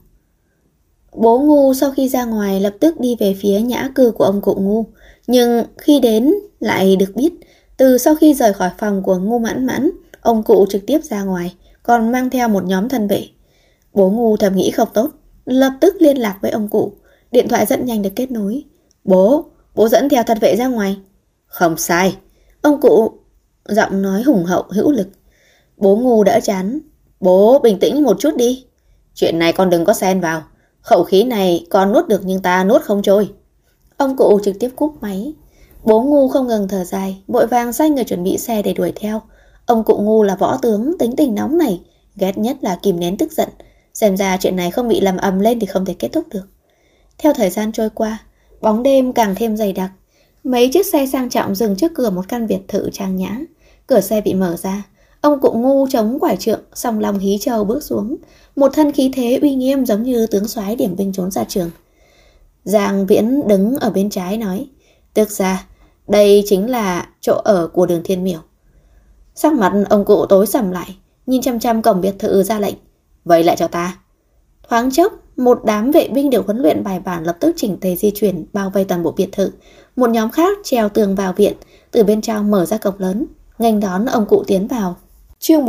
S1: Bố Ngu sau khi ra ngoài lập tức đi về phía nhã cư của ông cụ Ngu. Nhưng khi đến lại được biết, từ sau khi rời khỏi phòng của Ngu Mãn Mãn, ông cụ trực tiếp ra ngoài, còn mang theo một nhóm thân vệ. Bố Ngu thầm nghĩ không tốt, lập tức liên lạc với ông cụ. Điện thoại rất nhanh được kết nối. Bố dẫn theo thân vệ ra ngoài. Không sai. Ông cụ giọng nói hùng hậu hữu lực. Bố Ngu đỡ chán. Bố bình tĩnh một chút đi. Chuyện này con đừng có xen vào. Khẩu khí này con nuốt được nhưng ta nuốt không trôi. Ông cụ trực tiếp cúp máy. Bố Ngu không ngừng thở dài, vội vàng sai người chuẩn bị xe để đuổi theo. Ông cụ Ngu là võ tướng, tính tình nóng này, ghét nhất là kìm nén tức giận. Xem ra chuyện này không bị làm ầm lên thì không thể kết thúc được. Theo thời gian trôi qua, bóng đêm càng thêm dày đặc. Mấy chiếc xe sang trọng dừng trước cửa một căn biệt thự trang nhã. Cửa xe bị mở ra. Ông cụ Ngu chống quải trượng, song long hí trầu bước xuống. Một thân khí thế uy nghiêm giống như tướng soái điểm binh trốn ra trường. Giang Viễn đứng ở bên trái nói. Thực ra, đây chính là chỗ ở của Đường Thiên Miểu. Sắc mặt ông cụ tối sầm lại, nhìn chăm chăm cổng biệt thự ra lệnh. Vậy lại cho ta. Thoáng chốc, một đám vệ binh được huấn luyện bài bản lập tức chỉnh tề di chuyển bao vây toàn bộ biệt thự. Một nhóm khác trèo tường vào viện, từ bên trong mở ra cổng lớn, nghênh đón ông cụ tiến vào. Chương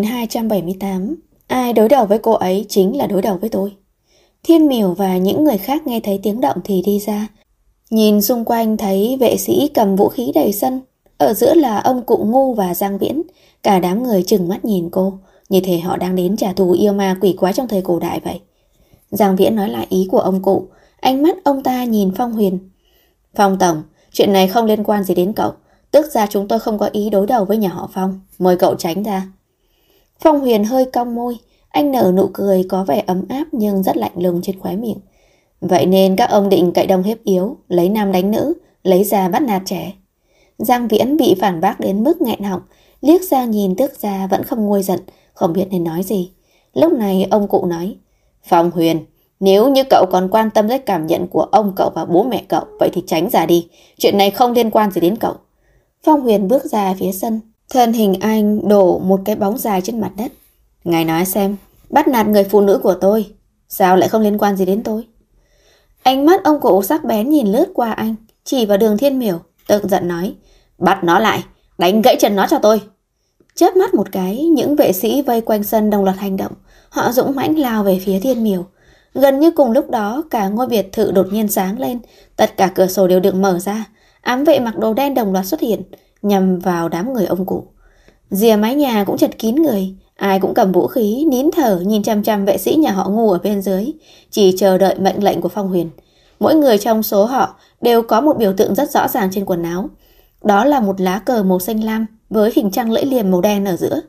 S1: 1278. Ai đối đầu với cô ấy chính là đối đầu với tôi. Thiên Miểu và những người khác nghe thấy tiếng động thì đi ra. Nhìn xung quanh thấy vệ sĩ cầm vũ khí đầy sân. Ở giữa là ông cụ Ngu và Giang Viễn. Cả đám người trừng mắt nhìn cô, như thể họ đang đến trả thù yêu ma quỷ quái trong thời cổ đại vậy. Giang Viễn nói lại ý của ông cụ. Ánh mắt ông ta nhìn Phong Huyền. Phong Tổng, chuyện này không liên quan gì đến cậu. Tức ra chúng tôi không có ý đối đầu với nhà họ Phong. Mời cậu tránh ra. Phong Huyền hơi cong môi. Anh nở nụ cười có vẻ ấm áp nhưng rất lạnh lùng trên khóe miệng. Vậy nên các ông định cậy đông hiếp yếu, lấy nam đánh nữ, lấy già bắt nạt trẻ. Giang Viễn bị phản bác đến mức nghẹn họng, liếc ra nhìn Tước Gia vẫn không nguôi giận, không biết nên nói gì. Lúc này ông cụ nói. Phong Huyền, nếu như cậu còn quan tâm đến cảm nhận của ông cậu và bố mẹ cậu, vậy thì tránh ra đi. Chuyện này không liên quan gì đến cậu. Phong Huyền bước ra phía sân. Thân hình anh đổ một cái bóng dài trên mặt đất. Ngài nói xem, bắt nạt người phụ nữ của tôi, sao lại không liên quan gì đến tôi? Ánh mắt ông cụ sắc bén nhìn lướt qua anh, chỉ vào Đường Thiên Miểu, tức giận nói. Bắt nó lại, đánh gãy chân nó cho tôi. Chớp mắt một cái, những vệ sĩ vây quanh sân đồng loạt hành động. Họ dũng mãnh lao về phía Thiên Miểu. Gần như cùng lúc đó, cả ngôi biệt thự đột nhiên sáng lên. Tất cả cửa sổ đều được mở ra. Ám vệ mặc đồ đen đồng loạt xuất hiện, nhằm vào đám người ông cụ. Rìa mái nhà cũng chật kín người. Ai cũng cầm vũ khí, nín thở nhìn chằm chằm vệ sĩ nhà họ Ngu ở bên dưới, chỉ chờ đợi mệnh lệnh của Phong Huyền. Mỗi người trong số họ đều có một biểu tượng rất rõ ràng trên quần áo. Đó là một lá cờ màu xanh lam với hình trăng lưỡi liềm màu đen ở giữa.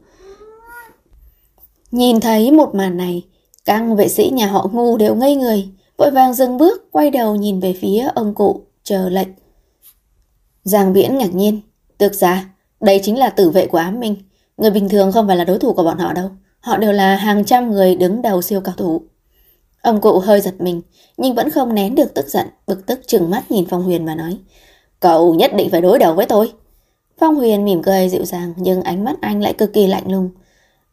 S1: Nhìn thấy một màn này, các vệ sĩ nhà họ Ngu đều ngây người, vội vàng dừng bước, quay đầu nhìn về phía ông cụ, chờ lệnh. Giang Viễn ngạc nhiên. Thực ra, đây chính là tử vệ của Ám Minh. Người bình thường không phải là đối thủ của bọn họ đâu. Họ đều là hàng trăm người đứng đầu siêu cao thủ. Ông cụ hơi giật mình, nhưng vẫn không nén được tức giận, bực tức trừng mắt nhìn Phong Huyền mà nói. Cậu nhất định phải đối đầu với tôi. Phong Huyền mỉm cười dịu dàng, nhưng ánh mắt anh lại cực kỳ lạnh lùng.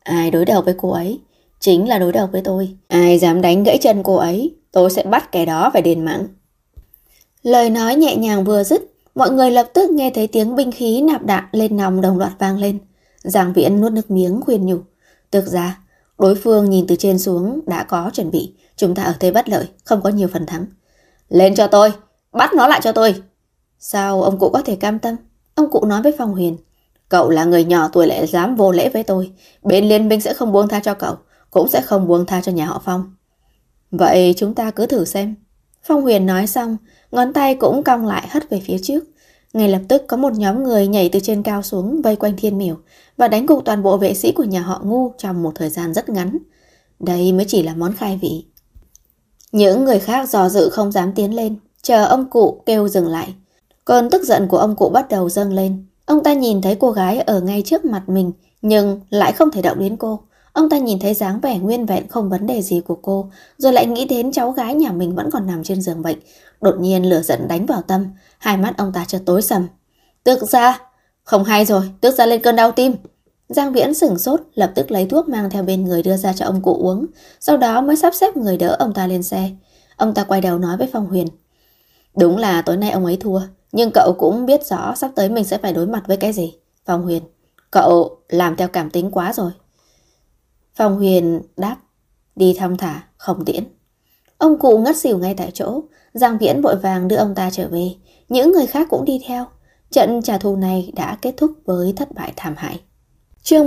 S1: Ai đối đầu với cô ấy chính là đối đầu với tôi. Ai dám đánh gãy chân cô ấy, tôi sẽ bắt kẻ đó phải đền mạng. Lời nói nhẹ nhàng vừa dứt, mọi người lập tức nghe thấy tiếng binh khí nạp đạn lên nòng đồng loạt vang lên. Giang Viễn nuốt nước miếng khuyên nhủ. Thực ra, đối phương nhìn từ trên xuống đã có chuẩn bị. Chúng ta ở thế bất lợi, không có nhiều phần thắng. Lên cho tôi, bắt nó lại cho tôi. Sao ông cụ có thể cam tâm? Ông cụ nói với Phong Huyền. Cậu là người nhỏ tuổi lại dám vô lễ với tôi. Bên liên minh sẽ không buông tha cho cậu, cũng sẽ không buông tha cho nhà họ Phong. Vậy chúng ta cứ thử xem. Phong Huyền nói xong, ngón tay cũng cong lại hất về phía trước. Ngay lập tức có một nhóm người nhảy từ trên cao xuống vây quanh Thiên Miểu và đánh gục toàn bộ vệ sĩ của nhà họ Ngu trong một thời gian rất ngắn. Đây mới chỉ là món khai vị. Những người khác do dự không dám tiến lên, chờ ông cụ kêu dừng lại. Cơn tức giận của ông cụ bắt đầu dâng lên. Ông ta nhìn thấy cô gái ở ngay trước mặt mình nhưng lại không thể động đến cô. Ông ta nhìn thấy dáng vẻ nguyên vẹn không vấn đề gì của cô, rồi lại nghĩ đến cháu gái nhà mình vẫn còn nằm trên giường bệnh. Đột nhiên lửa giận đánh vào tâm, hai mắt ông ta chợt tối sầm. Tước gia, không hay rồi, tước gia lên cơn đau tim. Giang Viễn sửng sốt, lập tức lấy thuốc mang theo bên người đưa ra cho ông cụ uống, sau đó mới sắp xếp người đỡ ông ta lên xe. Ông ta quay đầu nói với Phong Huyền. Đúng là tối nay ông ấy thua, nhưng cậu cũng biết rõ sắp tới mình sẽ phải đối mặt với cái gì. Phong Huyền, cậu làm theo cảm tính quá rồi. Phong Huyền đáp, đi thong thả, không tiễn. Ông cụ ngất xỉu ngay tại chỗ. Giang Viễn vội vàng đưa ông ta trở về. Những người khác cũng đi theo. Trận trả thù này đã kết thúc với thất bại thảm hại. Chương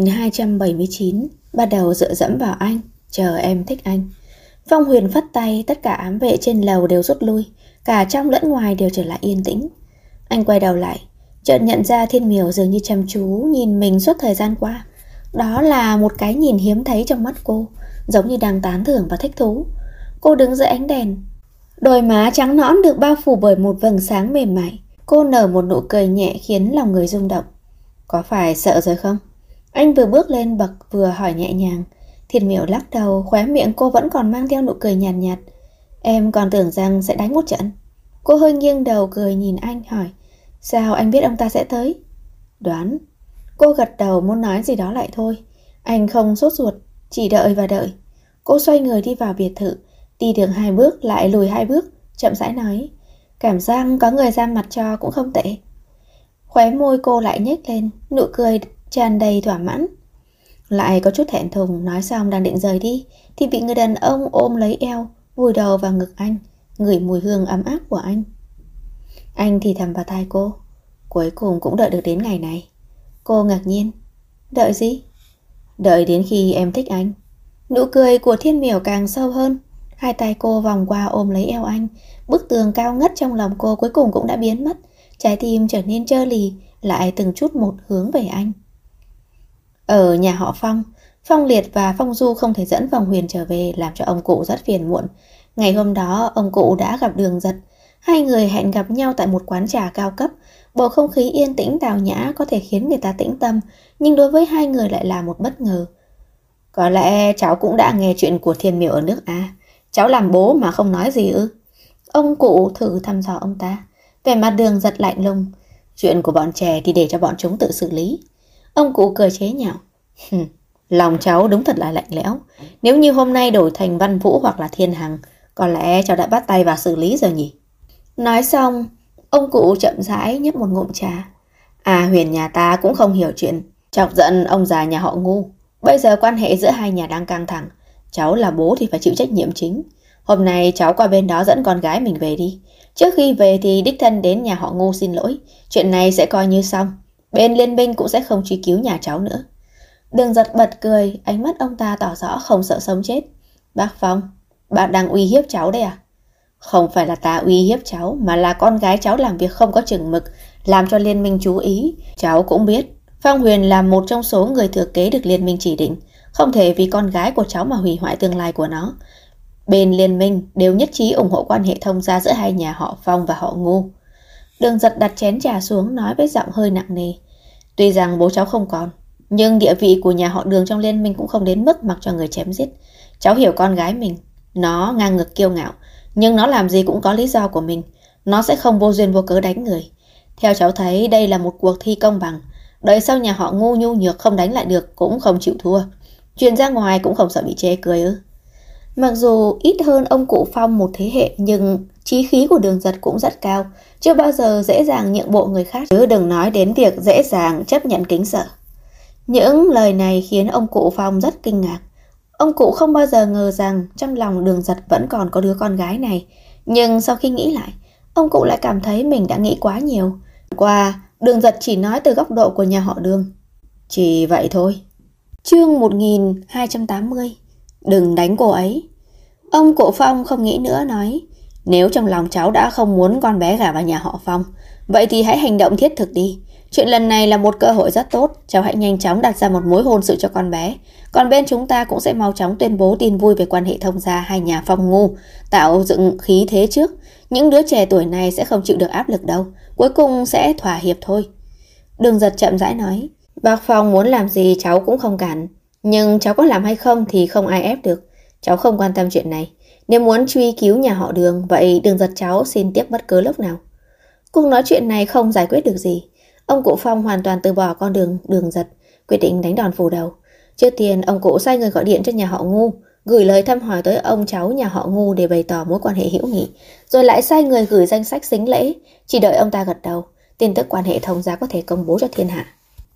S1: 1279 bắt đầu dựa dẫm vào anh. Chờ em thích anh. Phong Huyền phất tay, tất cả ám vệ trên lầu đều rút lui. Cả trong lẫn ngoài đều trở lại yên tĩnh. Anh quay đầu lại, chợt nhận ra Thiên Miểu dường như chăm chú nhìn mình suốt thời gian qua. Đó là một cái nhìn hiếm thấy trong mắt cô, giống như đang tán thưởng và thích thú. Cô đứng dưới ánh đèn, đôi má trắng nõn được bao phủ bởi một vầng sáng mềm mại. Cô nở một nụ cười nhẹ khiến lòng người rung động. Có phải sợ rồi không? Anh vừa bước lên bậc vừa hỏi nhẹ nhàng. Thiên Miểu lắc đầu, khóe miệng cô vẫn còn mang theo nụ cười nhàn nhạt. Em còn tưởng rằng sẽ đánh một trận. Cô hơi nghiêng đầu cười nhìn anh hỏi. Sao anh biết ông ta sẽ tới? Đoán. Cô gật đầu muốn nói gì đó lại thôi. Anh không sốt ruột, chỉ đợi và đợi. Cô xoay người đi vào biệt thự, đi được 2 bước lại lùi 2 bước, chậm rãi nói. Cảm giác có người ra mặt cho cũng không tệ. Khóe môi cô lại nhếch lên, nụ cười tràn đầy thỏa mãn. Lại có chút thẹn thùng, nói xong đang định rời đi thì bị người đàn ông ôm lấy eo, vùi đầu vào ngực anh, ngửi mùi hương ấm áp của anh. Anh thì thầm vào tai cô. Cuối cùng cũng đợi được đến ngày này. Cô ngạc nhiên. Đợi gì? Đợi đến khi em thích anh. Nụ cười của Thiên Miểu càng sâu hơn. Hai tay cô vòng qua ôm lấy eo anh. Bức tường cao ngất trong lòng cô cuối cùng cũng đã biến mất. Trái tim trở nên trơ lì, lại từng chút một hướng về anh. Ở nhà họ Phong, Phong Liệt và Phong Du không thể dẫn Phong Huyền trở về, làm cho ông cụ rất phiền muộn. Ngày hôm đó ông cụ đã gặp Đường Giật. Hai người hẹn gặp nhau tại một quán trà cao cấp. Bầu không khí yên tĩnh tào nhã có thể khiến người ta tĩnh tâm, nhưng đối với hai người lại là một bất ngờ. Có lẽ cháu cũng đã nghe chuyện của Thiên Miểu ở nước A. Cháu làm bố mà không nói gì ư? Ông cụ thử thăm dò ông ta. Vẻ mặt Đường Giật lạnh lùng. Chuyện của bọn trẻ thì để cho bọn chúng tự xử lý. Ông cụ cười chế nhạo. Lòng cháu đúng thật là lạnh lẽo. Nếu như hôm nay đổi thành Văn Vũ hoặc là Thiên Hằng, có lẽ cháu đã bắt tay vào xử lý rồi nhỉ? Nói xong, ông cụ chậm rãi nhấp một ngụm trà. Huyền nhà ta cũng không hiểu chuyện, chọc giận ông già nhà họ Ngu. Bây giờ quan hệ giữa hai nhà đang căng thẳng. Cháu là bố thì phải chịu trách nhiệm chính. Hôm nay cháu qua bên đó dẫn con gái mình về đi. Trước khi về thì đích thân đến nhà họ Ngu xin lỗi. Chuyện này sẽ coi như xong. Bên liên minh cũng sẽ không truy cứu nhà cháu nữa. Đường Giật bật cười, ánh mắt ông ta tỏ rõ không sợ sống chết. Bác Phong, bạn đang uy hiếp cháu đây à? Không phải là ta uy hiếp cháu, mà là con gái cháu làm việc không có chừng mực, làm cho liên minh chú ý. Cháu cũng biết, Phong Huyền là một trong số người thừa kế được liên minh chỉ định. Không thể vì con gái của cháu mà hủy hoại tương lai của nó. Bên liên minh đều nhất trí ủng hộ quan hệ thông gia giữa hai nhà họ Phong và họ Ngu. Đường Giật đặt chén trà xuống, nói với giọng hơi nặng nề. Tuy rằng bố cháu không còn, nhưng địa vị của nhà họ Đường trong liên minh cũng không đến mức mặc cho người chém giết. Cháu hiểu con gái mình, nó ngang ngược kiêu ngạo, nhưng nó làm gì cũng có lý do của mình. Nó sẽ không vô duyên vô cớ đánh người. Theo cháu thấy đây là một cuộc thi công bằng. Đời sau nhà họ ngu nhu nhược không đánh lại được cũng không chịu thua. Truyền ra ngoài cũng không sợ bị chê cười ư? Mặc dù ít hơn ông cụ Phong một thế hệ, nhưng chí khí của Đường Giật cũng rất cao, chưa bao giờ dễ dàng nhượng bộ người khác, chứ đừng nói đến việc dễ dàng chấp nhận kính sợ. Những lời này khiến ông cụ Phong rất kinh ngạc. Ông cụ không bao giờ ngờ rằng trong lòng Đường Giật vẫn còn có đứa con gái này, nhưng sau khi nghĩ lại, ông cụ lại cảm thấy mình đã nghĩ quá nhiều. Qua, Đường Giật chỉ nói từ góc độ của nhà họ Đường. Chỉ vậy thôi. Chương 1280. Đừng đánh cô ấy. Ông cụ Phong không nghĩ nữa nói, nếu trong lòng cháu đã không muốn con bé gả vào nhà họ Phong, vậy thì hãy hành động thiết thực đi. Chuyện lần này là một cơ hội rất tốt, cháu hãy nhanh chóng đặt ra một mối hôn sự cho con bé. Còn bên chúng ta cũng sẽ mau chóng tuyên bố tin vui về quan hệ thông gia hai nhà Phong ngu, tạo dựng khí thế trước. Những đứa trẻ tuổi này sẽ không chịu được áp lực đâu, cuối cùng sẽ thỏa hiệp thôi. Đường Giật chậm rãi nói, bác Phong muốn làm gì cháu cũng không cản, nhưng cháu có làm hay không thì không ai ép được. Cháu không quan tâm chuyện này. Nếu muốn truy cứu nhà họ Đường, vậy Đường Giật cháu xin tiếp bất cứ lúc nào. Cuộc nói chuyện này không giải quyết được gì. Ông cụ Phong hoàn toàn từ bỏ con đường Đường Giật, quyết định đánh đòn phủ đầu. Trước tiên, ông cụ sai người gọi điện cho nhà họ Ngu, gửi lời thăm hỏi tới ông cháu nhà họ Ngu để bày tỏ mối quan hệ hữu nghị, rồi lại sai người gửi danh sách sính lễ, chỉ đợi ông ta gật đầu, tin tức quan hệ thông gia có thể công bố cho thiên hạ.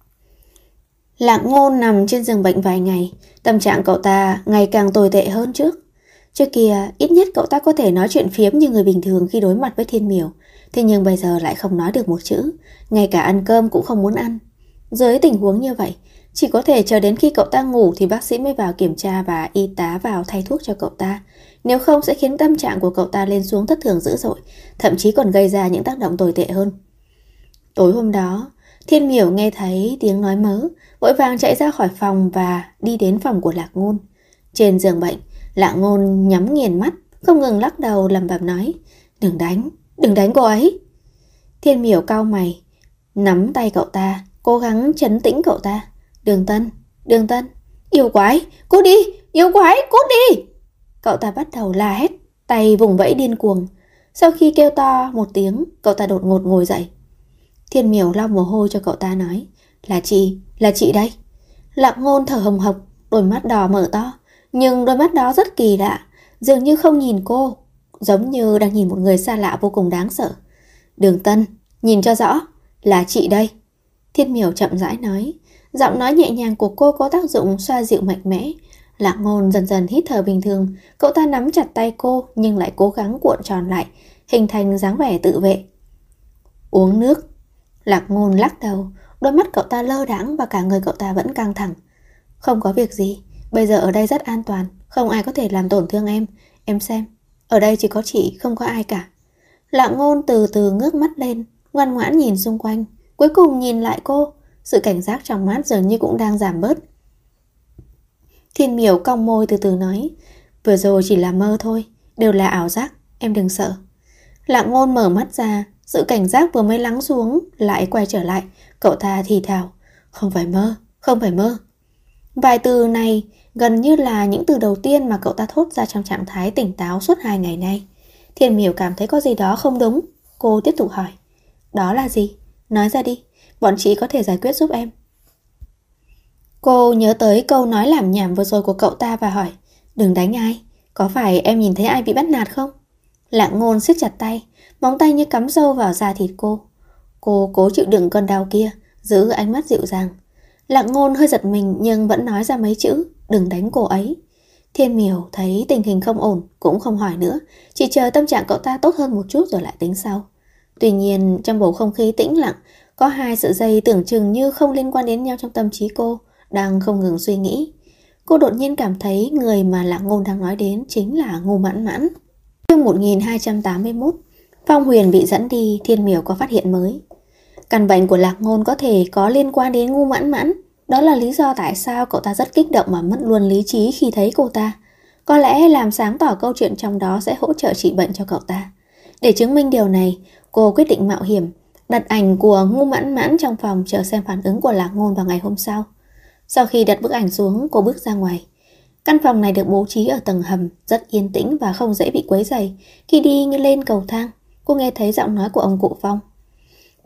S1: Lạc Ngôn nằm trên giường bệnh vài ngày, tâm trạng cậu ta ngày càng tồi tệ hơn trước. Trước kia, ít nhất cậu ta có thể nói chuyện phiếm như người bình thường khi đối mặt với Thiên Miểu, thế nhưng bây giờ lại không nói được một chữ, ngay cả ăn cơm cũng không muốn ăn. Dưới tình huống như vậy, chỉ có thể chờ đến khi cậu ta ngủ thì bác sĩ mới vào kiểm tra và y tá vào thay thuốc cho cậu ta. Nếu không sẽ khiến tâm trạng của cậu ta lên xuống thất thường dữ dội, thậm chí còn gây ra những tác động tồi tệ hơn. Tối hôm đó, Thiên Miểu nghe thấy tiếng nói mớ, vội vàng chạy ra khỏi phòng và đi đến phòng của Lạc Ngôn. Trên giường bệnh, Lạc Ngôn nhắm nghiền mắt, không ngừng lắc đầu lẩm bẩm nói, đừng đánh cô ấy. Thiên Miểu cau mày, nắm tay cậu ta, cố gắng trấn tĩnh cậu ta. Đường Tân, yêu quái, cút đi, yêu quái, cút đi. Cậu ta bắt đầu la hét, tay vùng vẫy điên cuồng. Sau khi kêu to một tiếng, cậu ta đột ngột ngồi dậy. Thiên Miểu lau mồ hôi cho cậu ta nói, là chị đây. Lạc Ngôn thở hồng hộc, đôi mắt đỏ mở to, nhưng đôi mắt đó rất kỳ lạ, dường như không nhìn cô, giống như đang nhìn một người xa lạ vô cùng đáng sợ. Đường Tân, nhìn cho rõ, là chị đây. Thiên Miểu chậm rãi nói, giọng nói nhẹ nhàng của cô có tác dụng xoa dịu mạnh mẽ. Lạc Ngôn dần dần hít thở bình thường, cậu ta nắm chặt tay cô nhưng lại cố gắng cuộn tròn lại, hình thành dáng vẻ tự vệ. Uống nước. Lạc Ngôn lắc đầu, đôi mắt cậu ta lơ đãng và cả người cậu ta vẫn căng thẳng. Không có việc gì, bây giờ ở đây rất an toàn, không ai có thể làm tổn thương em xem, ở đây chỉ có chị, không có ai cả. Lạc Ngôn từ từ ngước mắt lên, ngoan ngoãn nhìn xung quanh, cuối cùng nhìn lại cô, sự cảnh giác trong mắt dường như cũng đang giảm bớt. Thiên Miểu cong môi từ từ nói, vừa rồi chỉ là mơ thôi, đều là ảo giác, em đừng sợ. Lạc Ngôn mở mắt ra, sự cảnh giác vừa mới lắng xuống lại quay trở lại, cậu ta thì thào, không phải mơ. Vài từ này gần như là những từ đầu tiên mà cậu ta thốt ra trong trạng thái tỉnh táo suốt 2 ngày nay. Thiên Miểu cảm thấy có gì đó không đúng, cô tiếp tục hỏi, đó là gì? Nói ra đi, bọn chị có thể giải quyết giúp em. Cô nhớ tới câu nói lảm nhảm vừa rồi của cậu ta và hỏi, đừng đánh ai, có phải em nhìn thấy ai bị bắt nạt không? Lạc Ngôn siết chặt tay, móng tay như cắm sâu vào da thịt cô. Cô cố chịu đựng cơn đau kia, giữ ánh mắt dịu dàng. Lạc Ngôn hơi giật mình nhưng vẫn nói ra mấy chữ, đừng đánh cô ấy. Thiên Miểu thấy tình hình không ổn, cũng không hỏi nữa, chỉ chờ tâm trạng cậu ta tốt hơn một chút rồi lại tính sau. Tuy nhiên, trong bầu không khí tĩnh lặng, có 2 sợi dây tưởng chừng như không liên quan đến nhau trong tâm trí cô, đang không ngừng suy nghĩ. Cô đột nhiên cảm thấy người mà Lạc Ngôn đang nói đến chính là Ngô Mãn Mãn. Chương 1281. Phong Huyền bị dẫn đi, Thiên Miểu có phát hiện mới. Căn bệnh của Lạc Ngôn có thể có liên quan đến Ngô Mãn Mãn. Đó là lý do tại sao cậu ta rất kích động mà mất luôn lý trí khi thấy cô ta. Có lẽ làm sáng tỏ câu chuyện trong đó sẽ hỗ trợ trị bệnh cho cậu ta. Để chứng minh điều này, cô quyết định mạo hiểm, đặt ảnh của Ngô Mãn Mãn trong phòng chờ xem phản ứng của Lạc Ngôn vào ngày hôm sau. Sau khi đặt bức ảnh xuống, cô bước ra ngoài. Căn phòng này được bố trí ở tầng hầm, rất yên tĩnh và không dễ bị quấy rầy. Khi đi lên cầu thang, cô nghe thấy giọng nói của ông cụ Phong.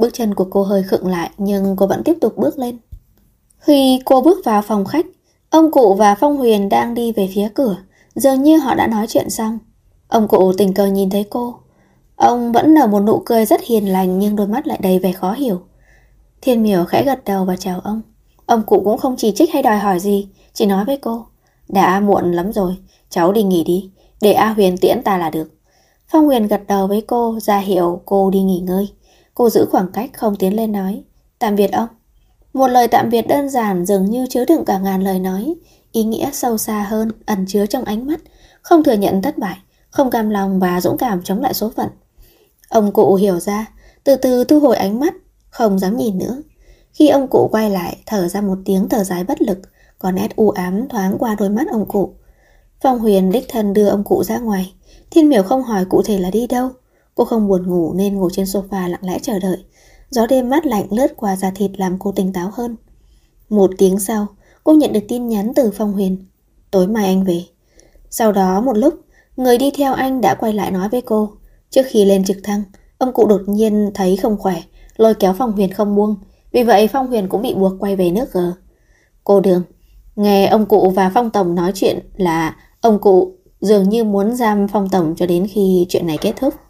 S1: Bước chân của cô hơi khựng lại nhưng cô vẫn tiếp tục bước lên. Khi cô bước vào phòng khách, ông cụ và Phong Huyền đang đi về phía cửa. Dường như họ đã nói chuyện xong. Ông cụ tình cờ nhìn thấy cô. Ông vẫn nở một nụ cười rất hiền lành nhưng đôi mắt lại đầy vẻ khó hiểu. Thiên Miểu khẽ gật đầu và chào ông. Ông cụ cũng không chỉ trích hay đòi hỏi gì, chỉ nói với cô: đã muộn lắm rồi, cháu đi nghỉ đi, để A Huyền tiễn ta là được. Phong Huyền gật đầu với cô, ra hiệu cô đi nghỉ ngơi. Cô giữ khoảng cách không tiến lên nói: tạm biệt ông. Một lời tạm biệt đơn giản dường như chứa đựng cả ngàn lời nói, ý nghĩa sâu xa hơn ẩn chứa trong ánh mắt, không thừa nhận thất bại, không cam lòng và dũng cảm chống lại số phận. Ông cụ hiểu ra, từ từ thu hồi ánh mắt, không dám nhìn nữa. Khi ông cụ quay lại, thở ra một tiếng thở dài bất lực, có nét u ám thoáng qua đôi mắt ông cụ. Phong Huyền đích thân đưa ông cụ ra ngoài. Thiên Miểu không hỏi cụ thể là đi đâu. Cô không buồn ngủ nên ngồi trên sofa lặng lẽ chờ đợi. Gió đêm mát lạnh lướt qua da thịt làm cô tỉnh táo hơn. Một tiếng sau, cô nhận được tin nhắn từ Phong Huyền: tối mai anh về. Sau đó một lúc, người đi theo anh đã quay lại nói với cô. Trước khi lên trực thăng, ông cụ đột nhiên thấy không khỏe, lôi kéo Phong Huyền không buông. Vì vậy Phong Huyền cũng bị buộc quay về nước G. Cô Đường, nghe ông cụ và Phong Tổng nói chuyện là ông cụ dường như muốn giam Phong Tổng cho đến khi chuyện này kết thúc.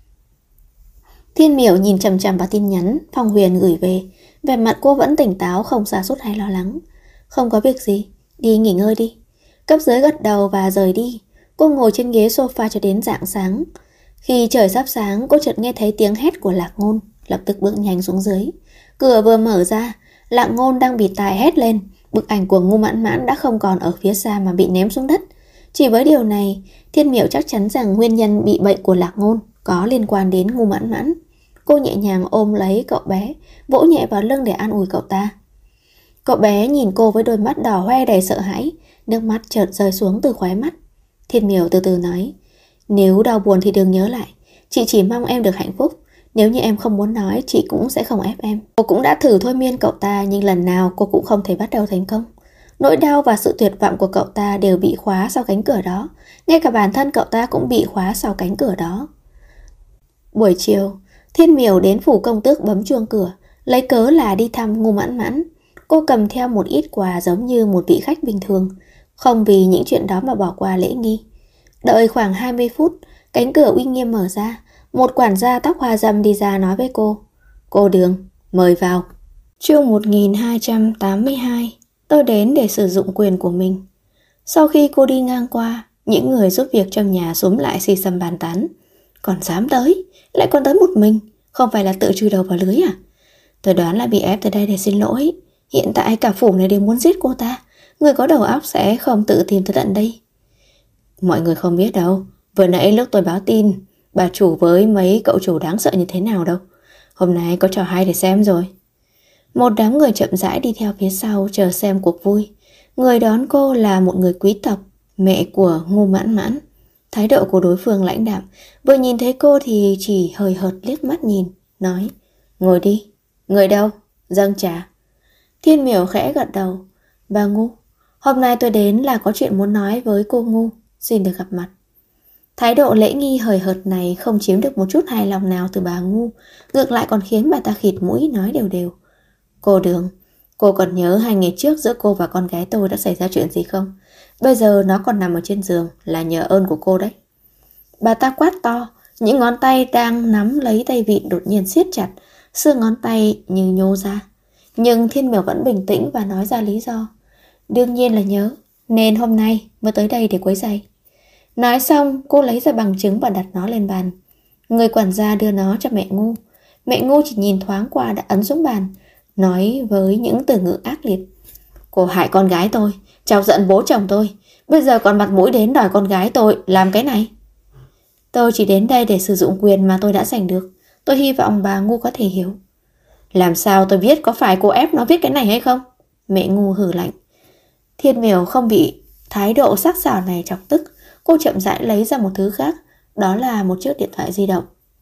S1: Thiên Miểu nhìn chằm chằm vào tin nhắn Phong Huyền gửi về. Vẻ mặt cô vẫn tỉnh táo, không sa sút hay lo lắng. Không có việc gì, đi nghỉ ngơi đi. Cấp dưới gật đầu và rời đi. Cô ngồi trên ghế sofa cho đến rạng sáng. Khi trời sắp sáng, cô chợt nghe thấy tiếng hét của Lạc Ngôn, lập tức bước nhanh xuống dưới. Cửa vừa mở ra, Lạc Ngôn đang bịt tai hét lên. Bức ảnh của Ngô Mãn Mãn đã không còn ở phía xa mà bị ném xuống đất. Chỉ với điều này, Thiên Miểu chắc chắn rằng nguyên nhân bị bệnh của Lạc Ngôn có liên quan đến Ngô Mãn Mãn. Cô nhẹ nhàng ôm lấy cậu bé, vỗ nhẹ vào lưng để an ủi cậu ta. Cậu bé nhìn cô với đôi mắt đỏ hoe đầy sợ hãi, nước mắt chợt rơi xuống từ khóe mắt. Thiên Miểu từ từ nói: nếu đau buồn thì đừng nhớ lại, chị chỉ mong em được hạnh phúc. Nếu như em không muốn nói, chị cũng sẽ không ép em. Cô cũng đã thử thôi miên cậu ta, nhưng lần nào cô cũng không thể bắt đầu thành công. Nỗi đau và sự tuyệt vọng của cậu ta đều bị khóa sau cánh cửa đó. Ngay cả bản thân cậu ta cũng bị khóa sau cánh cửa đó. Buổi chiều, Thiên Miểu đến phủ công tước bấm chuông cửa, lấy cớ là đi thăm Ngô Mãn Mãn. Cô cầm theo một ít quà giống như một vị khách bình thường, không vì những chuyện đó mà bỏ qua lễ nghi. Đợi khoảng 20 phút, cánh cửa uy nghiêm mở ra. Một quản gia tóc hoa râm đi ra nói với cô: cô Đường, mời vào. Chương 1282. Tôi đến để sử dụng quyền của mình. Sau khi cô đi ngang qua, những người giúp việc trong nhà xúm lại xì xầm bàn tán. Còn dám tới, lại còn tới một mình, không phải là tự chui đầu vào lưới à? Tôi đoán là bị ép tới đây để xin lỗi. Hiện tại cả phủ này đều muốn giết cô ta. Người có đầu óc sẽ không tự tìm tới tận đây. Mọi người không biết đâu, vừa nãy lúc tôi báo tin, bà chủ với mấy cậu chủ đáng sợ như thế nào đâu. Hôm nay có trò hay để xem rồi. Một đám người chậm rãi đi theo phía sau chờ xem cuộc vui. Người đón cô là một người quý tộc, mẹ của Ngô Mãn Mãn. Thái độ của đối phương lãnh đạm, vừa nhìn thấy cô thì chỉ hời hợt liếc mắt nhìn, nói: ngồi đi. Người đâu? Dâng trà. Thiên Miểu khẽ gật đầu. Bà Ngô, hôm nay tôi đến là có chuyện muốn nói với cô Ngô, xin được gặp mặt. Thái độ lễ nghi hời hợt này không chiếm được một chút hài lòng nào từ bà Ngô, ngược lại còn khiến bà ta khịt mũi nói đều đều. Cô Đường, cô còn nhớ 2 ngày trước giữa cô và con gái tôi đã xảy ra chuyện gì không? Bây giờ nó còn nằm ở trên giường là nhờ ơn của cô đấy. Bà ta quát to, những ngón tay đang nắm lấy tay vịn đột nhiên siết chặt, xương ngón tay như nhô ra. Nhưng Thiên Miểu vẫn bình tĩnh và nói ra lý do. Đương nhiên là nhớ, nên hôm nay mới tới đây để quấy rầy. Nói xong, cô lấy ra bằng chứng và đặt nó lên bàn. Người quản gia đưa nó cho mẹ Ngô. Mẹ Ngô chỉ nhìn thoáng qua đã ấn xuống bàn, nói với những từ ngữ ác liệt: cô hại con gái tôi, chọc giận bố chồng tôi, bây giờ còn mặt mũi đến đòi con gái tôi làm cái này. Tôi chỉ đến đây để sử dụng quyền mà tôi đã giành được. Tôi hy vọng bà Ngô có thể hiểu. Làm sao tôi biết có phải cô ép nó viết cái này hay không? Mẹ Ngô hừ lạnh. Thiên Miểu không bị thái độ sắc sảo này chọc tức. Cô chậm rãi lấy ra một thứ khác, đó là một chiếc điện thoại di động.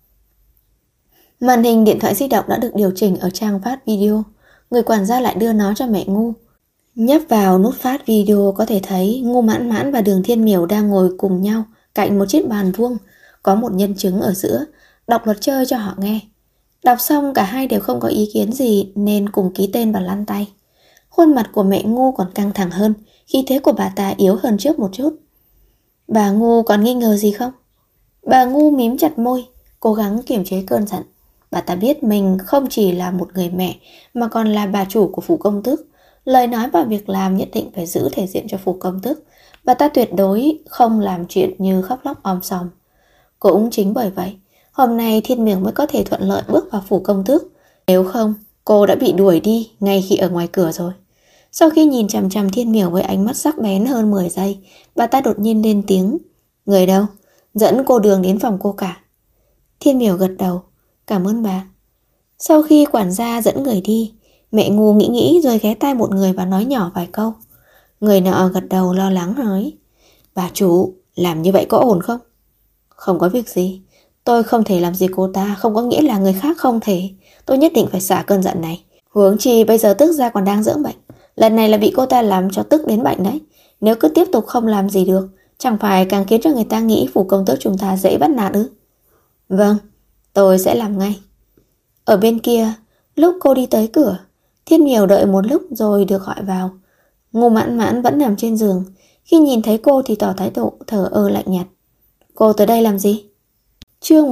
S1: Màn hình điện thoại di động đã được điều chỉnh ở trang phát video. Người quản gia lại đưa nó cho mẹ Ngô. Nhấp vào nút phát video có thể thấy Ngô Mãn Mãn và Đường Thiên Miểu đang ngồi cùng nhau cạnh một chiếc bàn vuông, có một nhân chứng ở giữa, đọc luật chơi cho họ nghe. Đọc xong cả hai đều không có ý kiến gì nên cùng ký tên vào lăn tay. Khuôn mặt của mẹ Ngu còn căng thẳng hơn, khí thế của bà ta yếu hơn trước một chút. Bà Ngu còn nghi ngờ gì không? Bà Ngu mím chặt môi, cố gắng kiềm chế cơn giận. Bà ta biết mình không chỉ là một người mẹ mà còn là bà chủ của phủ công tước. Lời nói và việc làm nhất định phải giữ thể diện cho phủ công tước. Bà ta tuyệt đối không làm chuyện như khóc lóc om sòm. Cũng chính bởi vậy, hôm nay Thiên Miểu mới có thể thuận lợi bước vào phủ công tước. Nếu không, cô đã bị đuổi đi ngay khi ở ngoài cửa rồi. Sau khi nhìn chằm chằm Thiên Miểu với ánh mắt sắc bén hơn 10 giây, bà ta đột nhiên lên tiếng. Người đâu? Dẫn cô đường đến phòng cô cả. Thiên Miểu gật đầu. Cảm ơn bà. Sau khi quản gia dẫn người đi, mẹ Ngu nghĩ rồi ghé tai một người và nói nhỏ vài câu. Người nọ gật đầu lo lắng nói. Bà chủ, làm như vậy có ổn không? Không có việc gì. Tôi không thể làm gì cô ta, không có nghĩa là người khác không thể. Tôi nhất định phải xả cơn giận này. Huống chi bây giờ Tước gia còn đang dưỡng bệnh. Lần này là bị cô ta làm cho tức đến bệnh đấy. Nếu cứ tiếp tục không làm gì được, chẳng phải càng khiến cho người ta nghĩ phủ công tước chúng ta dễ bắt nạt ư? Vâng, tôi sẽ làm ngay. Ở bên kia, lúc cô đi tới cửa, Thiên Miểu đợi một lúc rồi được gọi vào. Ngô Mãn Mãn vẫn nằm trên giường. Khi nhìn thấy cô thì tỏ thái độ thờ ơ lạnh nhạt. Cô tới đây làm gì? Chương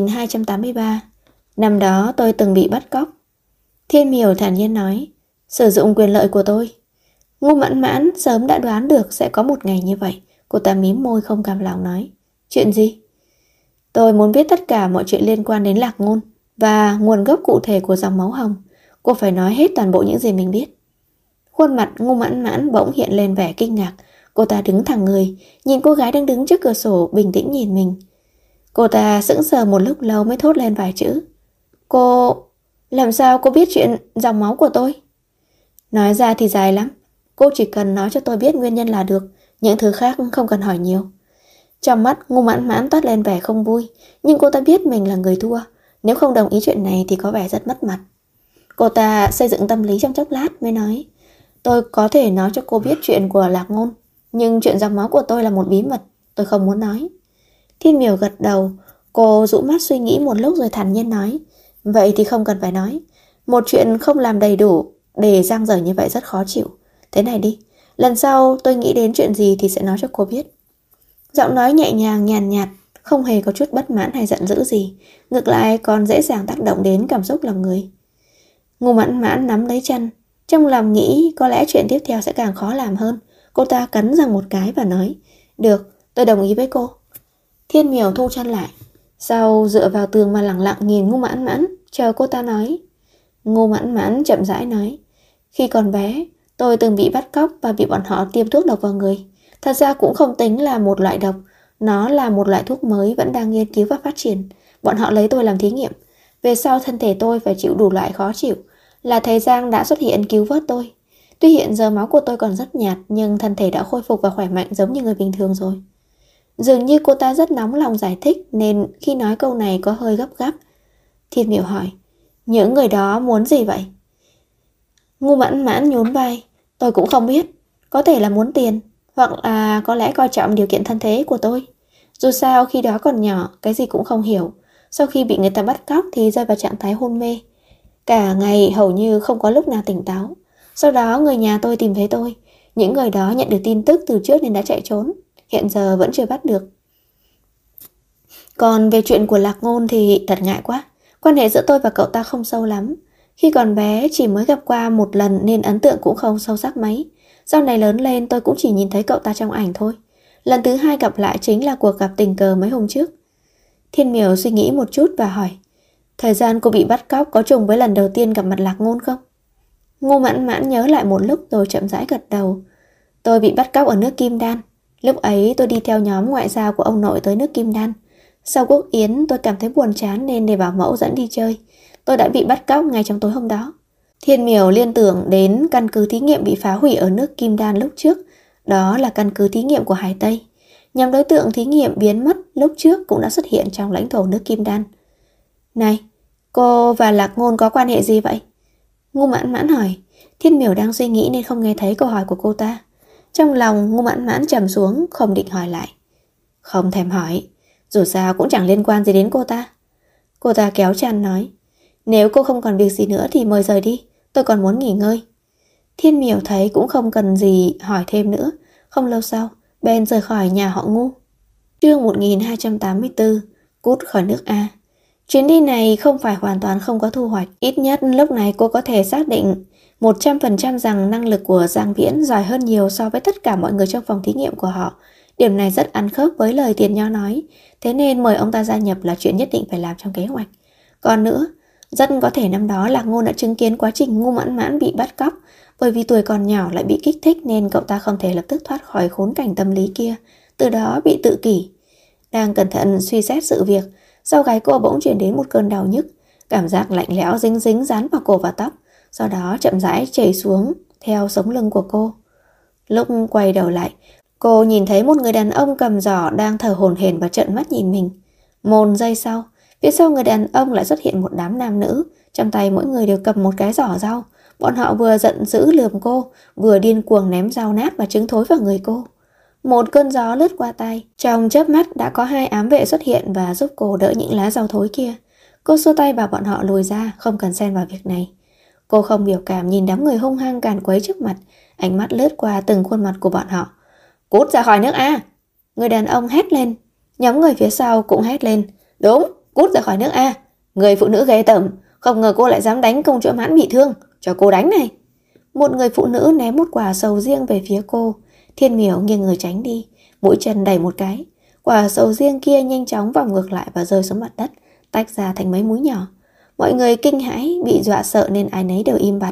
S1: 1283. Năm đó tôi từng bị bắt cóc. Thiên Miểu thản nhiên nói. Sử dụng quyền lợi của tôi. Ngô Mãn Mãn sớm đã đoán được sẽ có một ngày như vậy. Cô ta mím môi không cam lòng nói. Chuyện gì? Tôi muốn biết tất cả mọi chuyện liên quan đến Lạc Ngôn và nguồn gốc cụ thể của dòng máu hồng. Cô phải nói hết toàn bộ những gì mình biết. Khuôn mặt Ngô Mãn Mãn bỗng hiện lên vẻ kinh ngạc. Cô ta đứng thẳng người, nhìn cô gái đang đứng trước cửa sổ bình tĩnh nhìn mình. Cô ta sững sờ một lúc lâu mới thốt lên vài chữ. Cô... làm sao cô biết chuyện dòng máu của tôi? Nói ra thì dài lắm. Cô chỉ cần nói cho tôi biết nguyên nhân là được. Những thứ khác không cần hỏi nhiều. Trong mắt Ngô Mãn Mãn toát lên vẻ không vui. Nhưng cô ta biết mình là người thua. Nếu không đồng ý chuyện này thì có vẻ rất mất mặt. Cô ta xây dựng tâm lý trong chốc lát mới nói. Tôi có thể nói cho cô biết chuyện của Lạc Ngôn, nhưng chuyện dòng máu của tôi là một bí mật. Tôi không muốn nói. Thiên Miểu gật đầu. Cô dụ mắt suy nghĩ một lúc rồi thản nhiên nói. Vậy thì không cần phải nói. Một chuyện không làm đầy đủ để dang dở như vậy rất khó chịu. Thế này đi, lần sau tôi nghĩ đến chuyện gì thì sẽ nói cho cô biết. Giọng nói nhẹ nhàng nhàn nhạt, không hề có chút bất mãn hay giận dữ gì. Ngược lại còn dễ dàng tác động đến cảm xúc lòng người. Ngô Mãn Mãn nắm lấy chân, trong lòng nghĩ có lẽ chuyện tiếp theo sẽ càng khó làm hơn. Cô ta cắn răng một cái và nói. Được, tôi đồng ý với cô. Thiên Miểu thu chân lại, sau dựa vào tường mà lặng lặng nhìn Ngô Mãn Mãn, chờ cô ta nói. Ngô Mãn Mãn chậm rãi nói. Khi còn bé, tôi từng bị bắt cóc và bị bọn họ tiêm thuốc độc vào người. Thật ra cũng không tính là một loại độc. Nó là một loại thuốc mới vẫn đang nghiên cứu và phát triển. Bọn họ lấy tôi làm thí nghiệm. Về sau thân thể tôi phải chịu đủ loại khó chịu. Là thầy Giang đã xuất hiện cứu vớt tôi. Tuy hiện giờ máu của tôi còn rất nhạt, nhưng thân thể đã khôi phục và khỏe mạnh giống như người bình thường rồi. Dường như cô ta rất nóng lòng giải thích, nên khi nói câu này có hơi gấp gáp. Thiên Miểu hỏi. Những người đó muốn gì vậy? Ngô Mãn Mãn nhún vai. Tôi cũng không biết. Có thể là muốn tiền, hoặc là có lẽ coi trọng điều kiện thân thế của tôi. Dù sao khi đó còn nhỏ, cái gì cũng không hiểu. Sau khi bị người ta bắt cóc thì rơi vào trạng thái hôn mê. Cả ngày hầu như không có lúc nào tỉnh táo. Sau đó người nhà tôi tìm thấy tôi. Những người đó nhận được tin tức từ trước nên đã chạy trốn. Hiện giờ vẫn chưa bắt được. Còn về chuyện của Lạc Ngôn thì thật ngại quá. Quan hệ giữa tôi và cậu ta không sâu lắm. Khi còn bé chỉ mới gặp qua một lần nên ấn tượng cũng không sâu sắc mấy. Sau này lớn lên tôi cũng chỉ nhìn thấy cậu ta trong ảnh thôi. Lần thứ hai gặp lại chính là cuộc gặp tình cờ mấy hôm trước. Thiên Miểu suy nghĩ một chút và hỏi. Thời gian cô bị bắt cóc có trùng với lần đầu tiên gặp mặt Lạc Ngôn không? Ngô Mãn Mãn nhớ lại một lúc rồi chậm rãi gật đầu. Tôi bị bắt cóc ở nước Kim Đan. Lúc ấy tôi đi theo nhóm ngoại giao của ông nội tới nước Kim Đan. Sau quốc yến tôi cảm thấy buồn chán nên để bảo mẫu dẫn đi chơi. Tôi đã bị bắt cóc ngay trong tối hôm đó. Thiên Miểu liên tưởng đến căn cứ thí nghiệm bị phá hủy ở nước Kim Đan lúc trước. Đó là căn cứ thí nghiệm của Hải Tây. Nhóm đối tượng thí nghiệm biến mất lúc trước cũng đã xuất hiện trong lãnh thổ nước Kim Đan. Này, cô và Lạc Ngôn có quan hệ gì vậy? Ngô Mãn Mãn hỏi. Thiên Miểu đang suy nghĩ nên không nghe thấy câu hỏi của cô ta. Trong lòng Ngô Mãn Mãn trầm xuống, không định hỏi lại. Không thèm hỏi, dù sao cũng chẳng liên quan gì đến cô ta. Cô ta kéo chăn nói. Nếu cô không còn việc gì nữa thì mời rời đi, tôi còn muốn nghỉ ngơi. Thiên Miểu thấy cũng không cần gì hỏi thêm nữa. Không lâu sau, Ben rời khỏi nhà họ Ngu. Chương 1284, cút khỏi nước A. Chuyến đi này không phải hoàn toàn không có thu hoạch. Ít nhất lúc này cô có thể xác định 100% rằng năng lực của Giang Viễn giỏi hơn nhiều so với tất cả mọi người trong phòng thí nghiệm của họ. Điểm này rất ăn khớp với lời Tiền Nho nói. Thế nên mời ông ta gia nhập là chuyện nhất định phải làm trong kế hoạch. Còn nữa, rất có thể năm đó Lạc Ngôn đã chứng kiến quá trình Ngu Mãn Mãn bị bắt cóc. Bởi vì tuổi còn nhỏ lại bị kích thích nên cậu ta không thể lập tức thoát khỏi khốn cảnh tâm lý kia, từ đó bị tự kỷ. Đang cẩn thận suy xét sự việc, sau gáy cô bỗng chuyển đến một cơn đau nhức, cảm giác lạnh lẽo dính dính dán vào cổ và tóc, sau đó chậm rãi chảy xuống theo sống lưng của cô. Lúc quay đầu lại, cô nhìn thấy một người đàn ông cầm giỏ đang thở hổn hển và trợn mắt nhìn mình. Một giây sau, phía sau người đàn ông lại xuất hiện một đám nam nữ, trong tay mỗi người đều cầm một cái giỏ rau. Bọn họ vừa giận dữ lườm cô, vừa điên cuồng ném rau nát và trứng thối vào người cô. Một cơn gió lướt qua tay, trong chớp mắt đã có 2 ám vệ xuất hiện và giúp cô đỡ những lá rau thối kia. Cô xua tay bảo bọn họ lùi ra, không cần xen vào việc này. Cô không biểu cảm nhìn đám người hung hăng càn quấy trước mặt, ánh mắt lướt qua từng khuôn mặt của bọn họ. Cút ra khỏi nước A! Người đàn ông hét lên, nhóm người phía sau cũng hét lên. Đúng, cút ra khỏi nước A! Người phụ nữ ghê tởm, không ngờ cô lại dám đánh công chúa Mãn bị thương, cho cô đánh này. Một người phụ nữ ném một quả sầu riêng về phía cô. Thiên Miểu nghiêng người tránh đi, mũi chân đẩy một cái. Quả sầu riêng kia nhanh chóng vòng ngược lại và rơi xuống mặt đất, tách ra thành mấy múi nhỏ. Mọi người kinh hãi, bị dọa sợ nên ai nấy đều im bặt.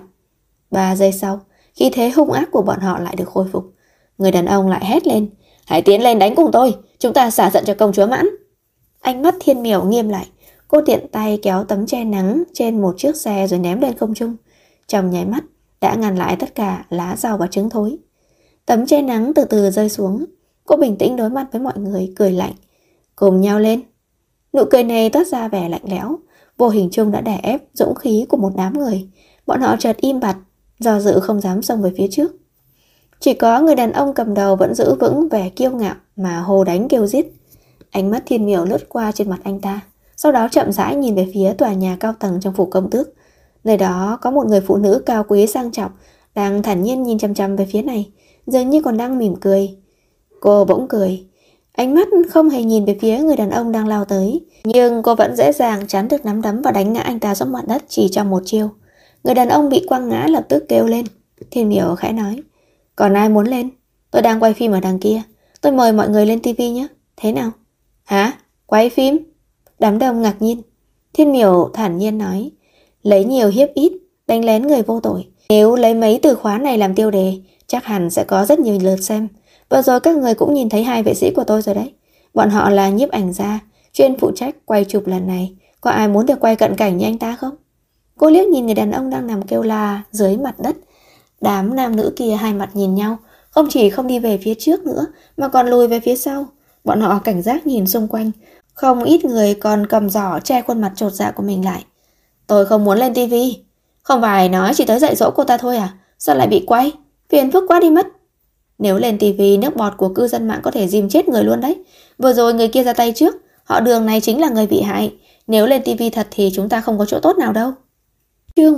S1: 3 giây sau, khí thế hung ác của bọn họ lại được khôi phục. Người đàn ông lại hét lên. Hãy tiến lên đánh cùng tôi, chúng ta xả giận cho công chúa Mãn. Ánh mắt Thiên Miểu nghiêm lại. Cô tiện tay kéo tấm che nắng trên một chiếc xe rồi ném lên không trung. Trong nháy mắt đã ngăn lại tất cả lá rau và trứng thối. Tấm che nắng từ từ rơi xuống. Cô bình tĩnh đối mặt với mọi người, cười lạnh. Cùng nhau lên. Nụ cười này toát ra vẻ lạnh lẽo, vô hình chung đã đè ép dũng khí của một đám người. Bọn họ chợt im bặt, do dự không dám xông về phía trước. Chỉ có người đàn ông cầm đầu vẫn giữ vững vẻ kiêu ngạo mà hô đánh kêu giết. Ánh mắt Thiên Miểu lướt qua trên mặt anh ta, sau đó chậm rãi nhìn về phía tòa nhà cao tầng trong phủ công tước. Nơi đó có một người phụ nữ cao quý sang trọng đang thản nhiên nhìn chăm chăm về phía này, dường như còn đang mỉm cười. Cô bỗng cười, ánh mắt không hề nhìn về phía người đàn ông đang lao tới, nhưng cô vẫn dễ dàng tránh được nắm đấm và đánh ngã anh ta xuống mặt đất chỉ trong một chiêu. Người đàn ông bị quăng ngã lập tức kêu lên. Thiên Miểu khẽ nói, còn ai muốn lên? Tôi đang quay phim ở đằng kia, tôi mời mọi người lên tivi nhé. Thế nào? Hả? Quay phim? Đám đông ngạc nhiên. Thiên Miểu thản nhiên nói, lấy nhiều hiếp ít, đánh lén người vô tội. Nếu lấy mấy từ khóa này làm tiêu đề, chắc hẳn sẽ có rất nhiều lượt xem. Vừa rồi các người cũng nhìn thấy 2 vệ sĩ của tôi rồi đấy. Bọn họ là nhiếp ảnh gia, chuyên phụ trách quay chụp lần này. Có ai muốn được quay cận cảnh như anh ta không? Cô liếc nhìn người đàn ông đang nằm kêu la dưới mặt đất. Đám nam nữ kia hai mặt nhìn nhau, không chỉ không đi về phía trước nữa mà còn lùi về phía sau. Bọn họ cảnh giác nhìn xung quanh, không ít người còn cầm giỏ che khuôn mặt chột dạ của mình lại. Tôi không muốn lên tivi. Không phải nói chỉ tới dạy dỗ cô ta thôi à? Sao lại bị quay? Phiền phức quá đi mất. Nếu lên tivi, nước bọt của cư dân mạng có thể dìm chết người luôn đấy. Vừa rồi người kia ra tay trước, họ Đường này chính là người bị hại. Nếu lên tivi thật thì chúng ta không có chỗ tốt nào đâu. Chương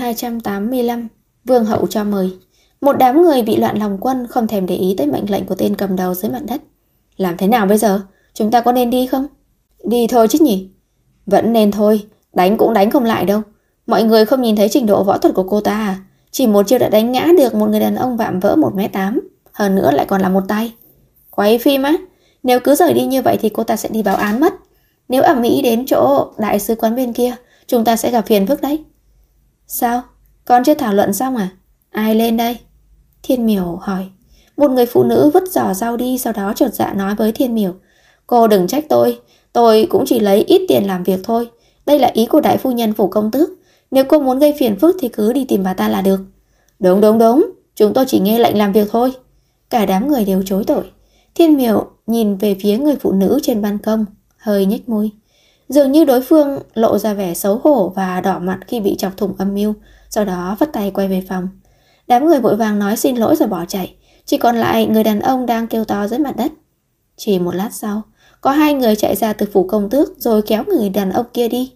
S1: 1285, Vương hậu cho mời. Một đám người bị loạn lòng quân không thèm để ý tới mệnh lệnh của tên cầm đầu dưới mặt đất. Làm thế nào bây giờ? Chúng ta có nên đi không? Đi thôi chứ nhỉ? Vẫn nên thôi, đánh cũng đánh không lại đâu. Mọi người không nhìn thấy trình độ võ thuật của cô ta à? Chỉ một chiêu đã đánh ngã được một người đàn ông vạm vỡ 1m8, hơn nữa lại còn là một tay. Quay phim á? Nếu cứ rời đi như vậy thì cô ta sẽ đi báo án mất. Nếu ầm ĩ đến chỗ đại sứ quán bên kia, chúng ta sẽ gặp phiền phức đấy. Sao? Con chưa thảo luận xong à? Ai lên đây? Thiên Miểu hỏi. Một người phụ nữ vứt giỏ rau đi, sau đó chột dạ nói với Thiên Miểu. Cô đừng trách tôi cũng chỉ lấy ít tiền làm việc thôi. Đây là ý của đại phu nhân phủ công tước. Nếu cô muốn gây phiền phức thì cứ đi tìm bà ta là được. Đúng, chúng tôi chỉ nghe lệnh làm việc thôi. Cả đám người đều chối tội. Thiên Miểu nhìn về phía người phụ nữ trên ban công, hơi nhếch môi. Dường như đối phương lộ ra vẻ xấu hổ và đỏ mặt khi bị chọc thủng âm mưu, sau đó vắt tay quay về phòng. Đám người vội vàng nói xin lỗi rồi bỏ chạy, chỉ còn lại người đàn ông đang kêu to dưới mặt đất. Chỉ một lát sau, có 2 người chạy ra từ phủ công tước rồi kéo người đàn ông kia đi.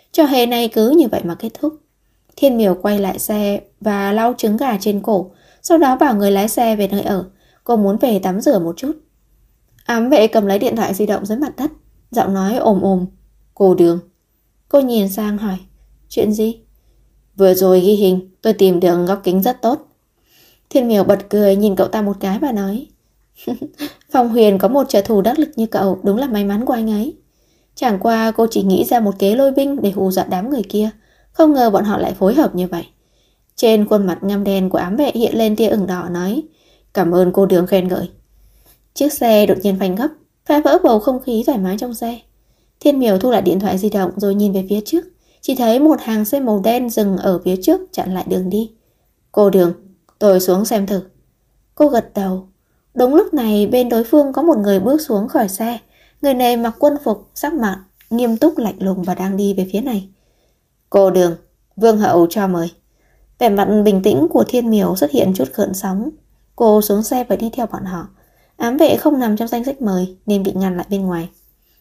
S1: Trò hề này cứ như vậy mà kết thúc. Thiên Miểu quay lại xe và lau trứng gà trên cổ, sau đó bảo người lái xe về nơi ở. Cô muốn về tắm rửa một chút. Ám vệ cầm lấy điện thoại di động dưới mặt đất, giọng nói ồm ồm. Cô Đường. Cô nhìn sang hỏi. Chuyện gì? Vừa rồi ghi hình, tôi tìm được góc kính rất tốt. Thiên Miểu bật cười nhìn cậu ta một cái và nói. Phong Huyền có một trợ thủ đắc lực như cậu, đúng là may mắn của anh ấy. Chẳng qua cô chỉ nghĩ ra một kế lôi binh để hù dọa đám người kia, không ngờ bọn họ lại phối hợp như vậy. Trên khuôn mặt ngăm đen của ám vệ hiện lên tia ửng đỏ nói. Cảm ơn cô Đường khen ngợi. Chiếc xe đột nhiên phanh gấp, phá vỡ bầu không khí thoải mái trong xe. Thiên Miểu thu lại điện thoại di động rồi nhìn về phía trước, chỉ thấy một hàng xe màu đen dừng ở phía trước chặn lại đường đi. Cô Đường, tôi xuống xem thử. Cô gật đầu. Đúng lúc này bên đối phương có một người bước xuống khỏi xe. Người này mặc quân phục, sắc mặt nghiêm túc lạnh lùng và đang đi về phía này. Cô Đường, Vương hậu cho mời. Vẻ mặt bình tĩnh của Thiên Miểu xuất hiện chút gợn sóng. Cô xuống xe và đi theo bọn họ. Ám vệ không nằm trong danh sách mời nên bị ngăn lại bên ngoài.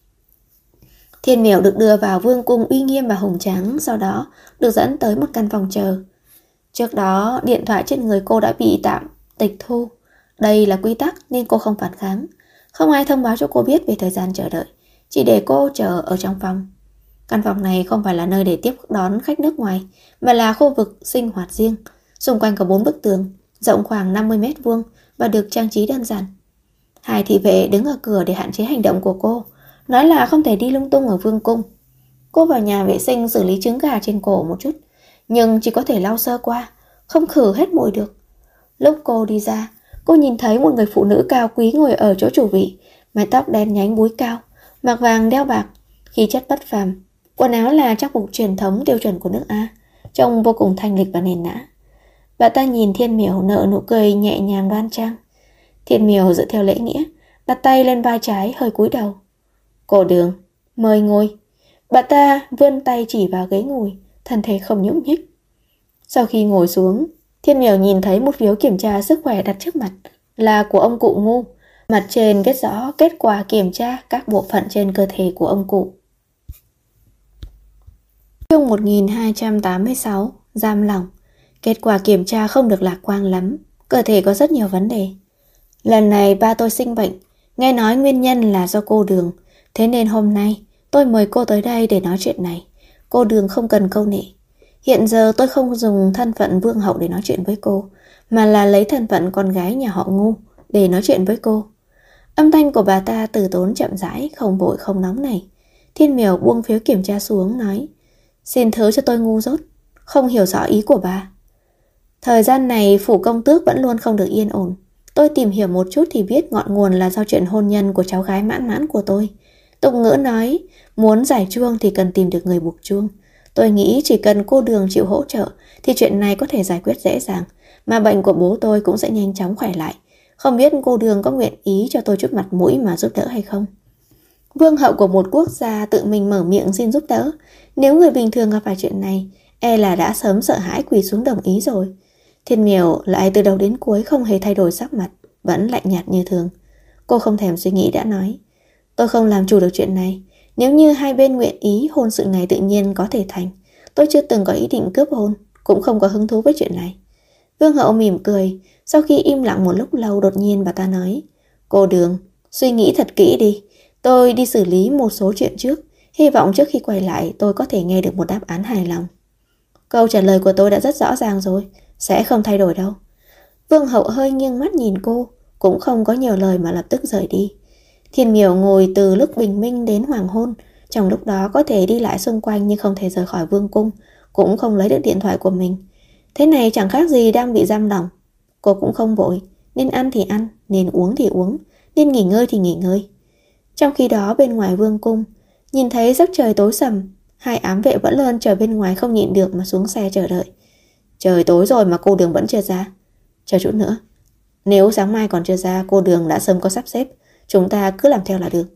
S1: Thiên Miểu được đưa vào vương cung uy nghiêm và hùng tráng, sau đó được dẫn tới một căn phòng chờ. Trước đó điện thoại trên người cô đã bị tạm tịch thu. Đây là quy tắc nên cô không phản kháng. Không ai thông báo cho cô biết về thời gian chờ đợi, chỉ để cô chờ ở trong phòng. Căn phòng này không phải là nơi để tiếp đón khách nước ngoài, mà là khu vực sinh hoạt riêng. Xung quanh có 4 bức tường, rộng khoảng 50 mét vuông và được trang trí đơn giản. 2 thị vệ đứng ở cửa để hạn chế hành động của cô, nói là không thể đi lung tung ở vương cung. Cô vào nhà vệ sinh xử lý trứng gà trên cổ một chút, nhưng chỉ có thể lau sơ qua, không khử hết mùi được. Lúc cô đi ra, cô nhìn thấy một người phụ nữ cao quý ngồi ở chỗ chủ vị, mái tóc đen nhánh búi cao, mặc vàng đeo bạc, khí chất bất phàm. Quần áo là trang phục truyền thống tiêu chuẩn của nước A, trông vô cùng thanh lịch và nền nã. Bà ta nhìn Thiên Miểu nở nụ cười nhẹ nhàng đoan trang. Thiên Miểu dựa theo lễ nghĩa, đặt tay lên vai trái hơi cúi đầu. Cô Đường, mời ngồi. Bà ta vươn tay chỉ vào ghế ngồi, thân thể không nhúc nhích. Sau khi ngồi xuống, Thiên Miểu nhìn thấy một phiếu kiểm tra sức khỏe đặt trước mặt, là của ông cụ Ngu. Mặt trên viết rõ kết quả kiểm tra các bộ phận trên cơ thể của ông cụ. Chương 1286, giam lỏng. Kết quả kiểm tra không được lạc quan lắm, cơ thể có rất nhiều vấn đề. Lần này ba tôi sinh bệnh, nghe nói nguyên nhân là do cô Đường, thế nên hôm nay tôi mời cô tới đây để nói chuyện này. Cô Đường không cần câu nệ. Hiện giờ tôi không dùng thân phận vương hậu để nói chuyện với cô, mà là lấy thân phận con gái nhà họ Ngu để nói chuyện với cô. Âm thanh của bà ta từ tốn chậm rãi, không vội không nóng này. Thiên Miểu buông phiếu kiểm tra xuống nói. Xin thứ cho tôi ngu dốt, không hiểu rõ ý của bà. Thời gian này phủ công tước vẫn luôn không được yên ổn. Tôi tìm hiểu một chút thì biết ngọn nguồn là do chuyện hôn nhân của cháu gái Mãn Mãn của tôi. Tục ngữ nói, muốn giải chuông thì cần tìm được người buộc chuông. Tôi nghĩ chỉ cần cô Đường chịu hỗ trợ thì chuyện này có thể giải quyết dễ dàng, mà bệnh của bố tôi cũng sẽ nhanh chóng khỏe lại. Không biết cô Đường có nguyện ý cho tôi chút mặt mũi mà giúp đỡ hay không? Vương hậu của một quốc gia tự mình mở miệng xin giúp đỡ. Nếu người bình thường gặp phải chuyện này, e là đã sớm sợ hãi quỳ xuống đồng ý rồi. Thiên Miểu lại từ đầu đến cuối không hề thay đổi sắc mặt, vẫn lạnh nhạt như thường. Cô không thèm suy nghĩ đã nói. Tôi không làm chủ được chuyện này. Nếu như hai bên nguyện ý, hôn sự này tự nhiên có thể thành. Tôi chưa từng có ý định cướp hôn, cũng không có hứng thú với chuyện này. Vương hậu mỉm cười. Sau khi im lặng một lúc lâu, đột nhiên bà ta nói. Cô Đường, suy nghĩ thật kỹ đi. Tôi đi xử lý một số chuyện trước. Hy vọng trước khi quay lại tôi có thể nghe được một đáp án hài lòng. Câu trả lời của tôi đã rất rõ ràng rồi, sẽ không thay đổi đâu. Vương hậu hơi nghiêng mắt nhìn cô, cũng không có nhiều lời mà lập tức rời đi. Thiên Miểu ngồi từ lúc bình minh đến hoàng hôn, trong lúc đó có thể đi lại xung quanh nhưng không thể rời khỏi vương cung, cũng không lấy được điện thoại của mình. Thế này chẳng khác gì đang bị giam lỏng. Cô cũng không vội, nên ăn thì ăn, nên uống thì uống, nên nghỉ ngơi thì nghỉ ngơi. Trong khi đó bên ngoài vương cung, nhìn thấy giấc trời tối sầm, hai ám vệ vẫn luôn chờ bên ngoài không nhịn được mà xuống xe chờ đợi. Trời tối rồi mà cô Đường vẫn chưa ra. Chờ chút nữa. Nếu sáng mai còn chưa ra, cô Đường đã sớm có sắp xếp. Chúng ta cứ làm theo là được.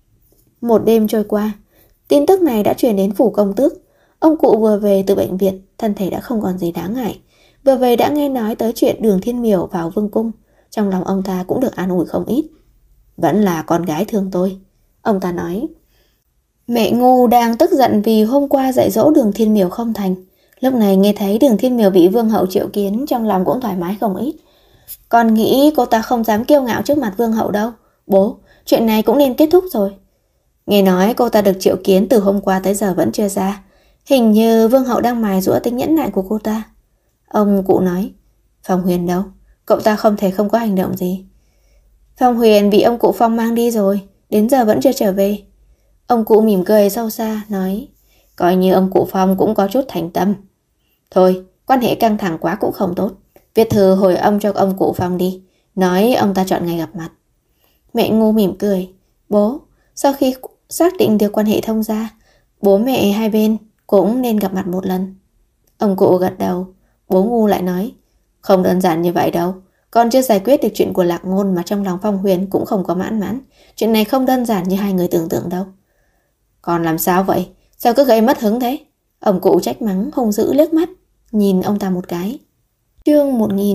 S1: Một đêm trôi qua, tin tức này đã truyền đến phủ công tước. Ông cụ vừa về từ bệnh viện, thân thể đã không còn gì đáng ngại. Vừa về đã nghe nói tới chuyện Đường Thiên Miểu vào vương cung. Trong lòng ông ta cũng được an ủi không ít. Vẫn là con gái thương tôi, ông ta nói. Mẹ Ngu đang tức giận vì hôm qua dạy dỗ Đường Thiên Miểu không thành. Lúc này nghe thấy Đường Thiên Miểu bị Vương Hậu triệu kiến, trong lòng cũng thoải mái không ít. Con nghĩ cô ta không dám kiêu ngạo trước mặt Vương Hậu đâu. Bố, chuyện này cũng nên kết thúc rồi. Nghe nói cô ta được triệu kiến từ hôm qua tới giờ vẫn chưa ra. Hình như Vương Hậu đang mài giũa tính nhẫn nại của cô ta. Ông cụ nói, Phong Huyền đâu? Cậu ta không thể không có hành động gì. Phong Huyền bị ông cụ Phong mang đi rồi, đến giờ vẫn chưa trở về. Ông cụ mỉm cười sâu xa, nói, coi như ông cụ Phong cũng có chút thành tâm. Thôi, quan hệ căng thẳng quá cũng không tốt. Viết thư hồi âm cho ông cụ Phong đi, nói ông ta chọn ngày gặp mặt. Mẹ Ngu mỉm cười, bố, sau khi xác định được quan hệ thông gia, bố mẹ hai bên cũng nên gặp mặt một lần. Ông cụ gật đầu. Bố Ngu lại nói, không đơn giản như vậy đâu. Con chưa giải quyết được chuyện của Lạc Ngôn mà trong lòng Phong Huyền cũng không có mãn mãn. Chuyện này không đơn giản như hai người tưởng tượng đâu. Con làm sao vậy? Sao cứ gây mất hứng thế? Ông cụ trách mắng, hung dữ liếc mắt nhìn ông ta một cái. Chương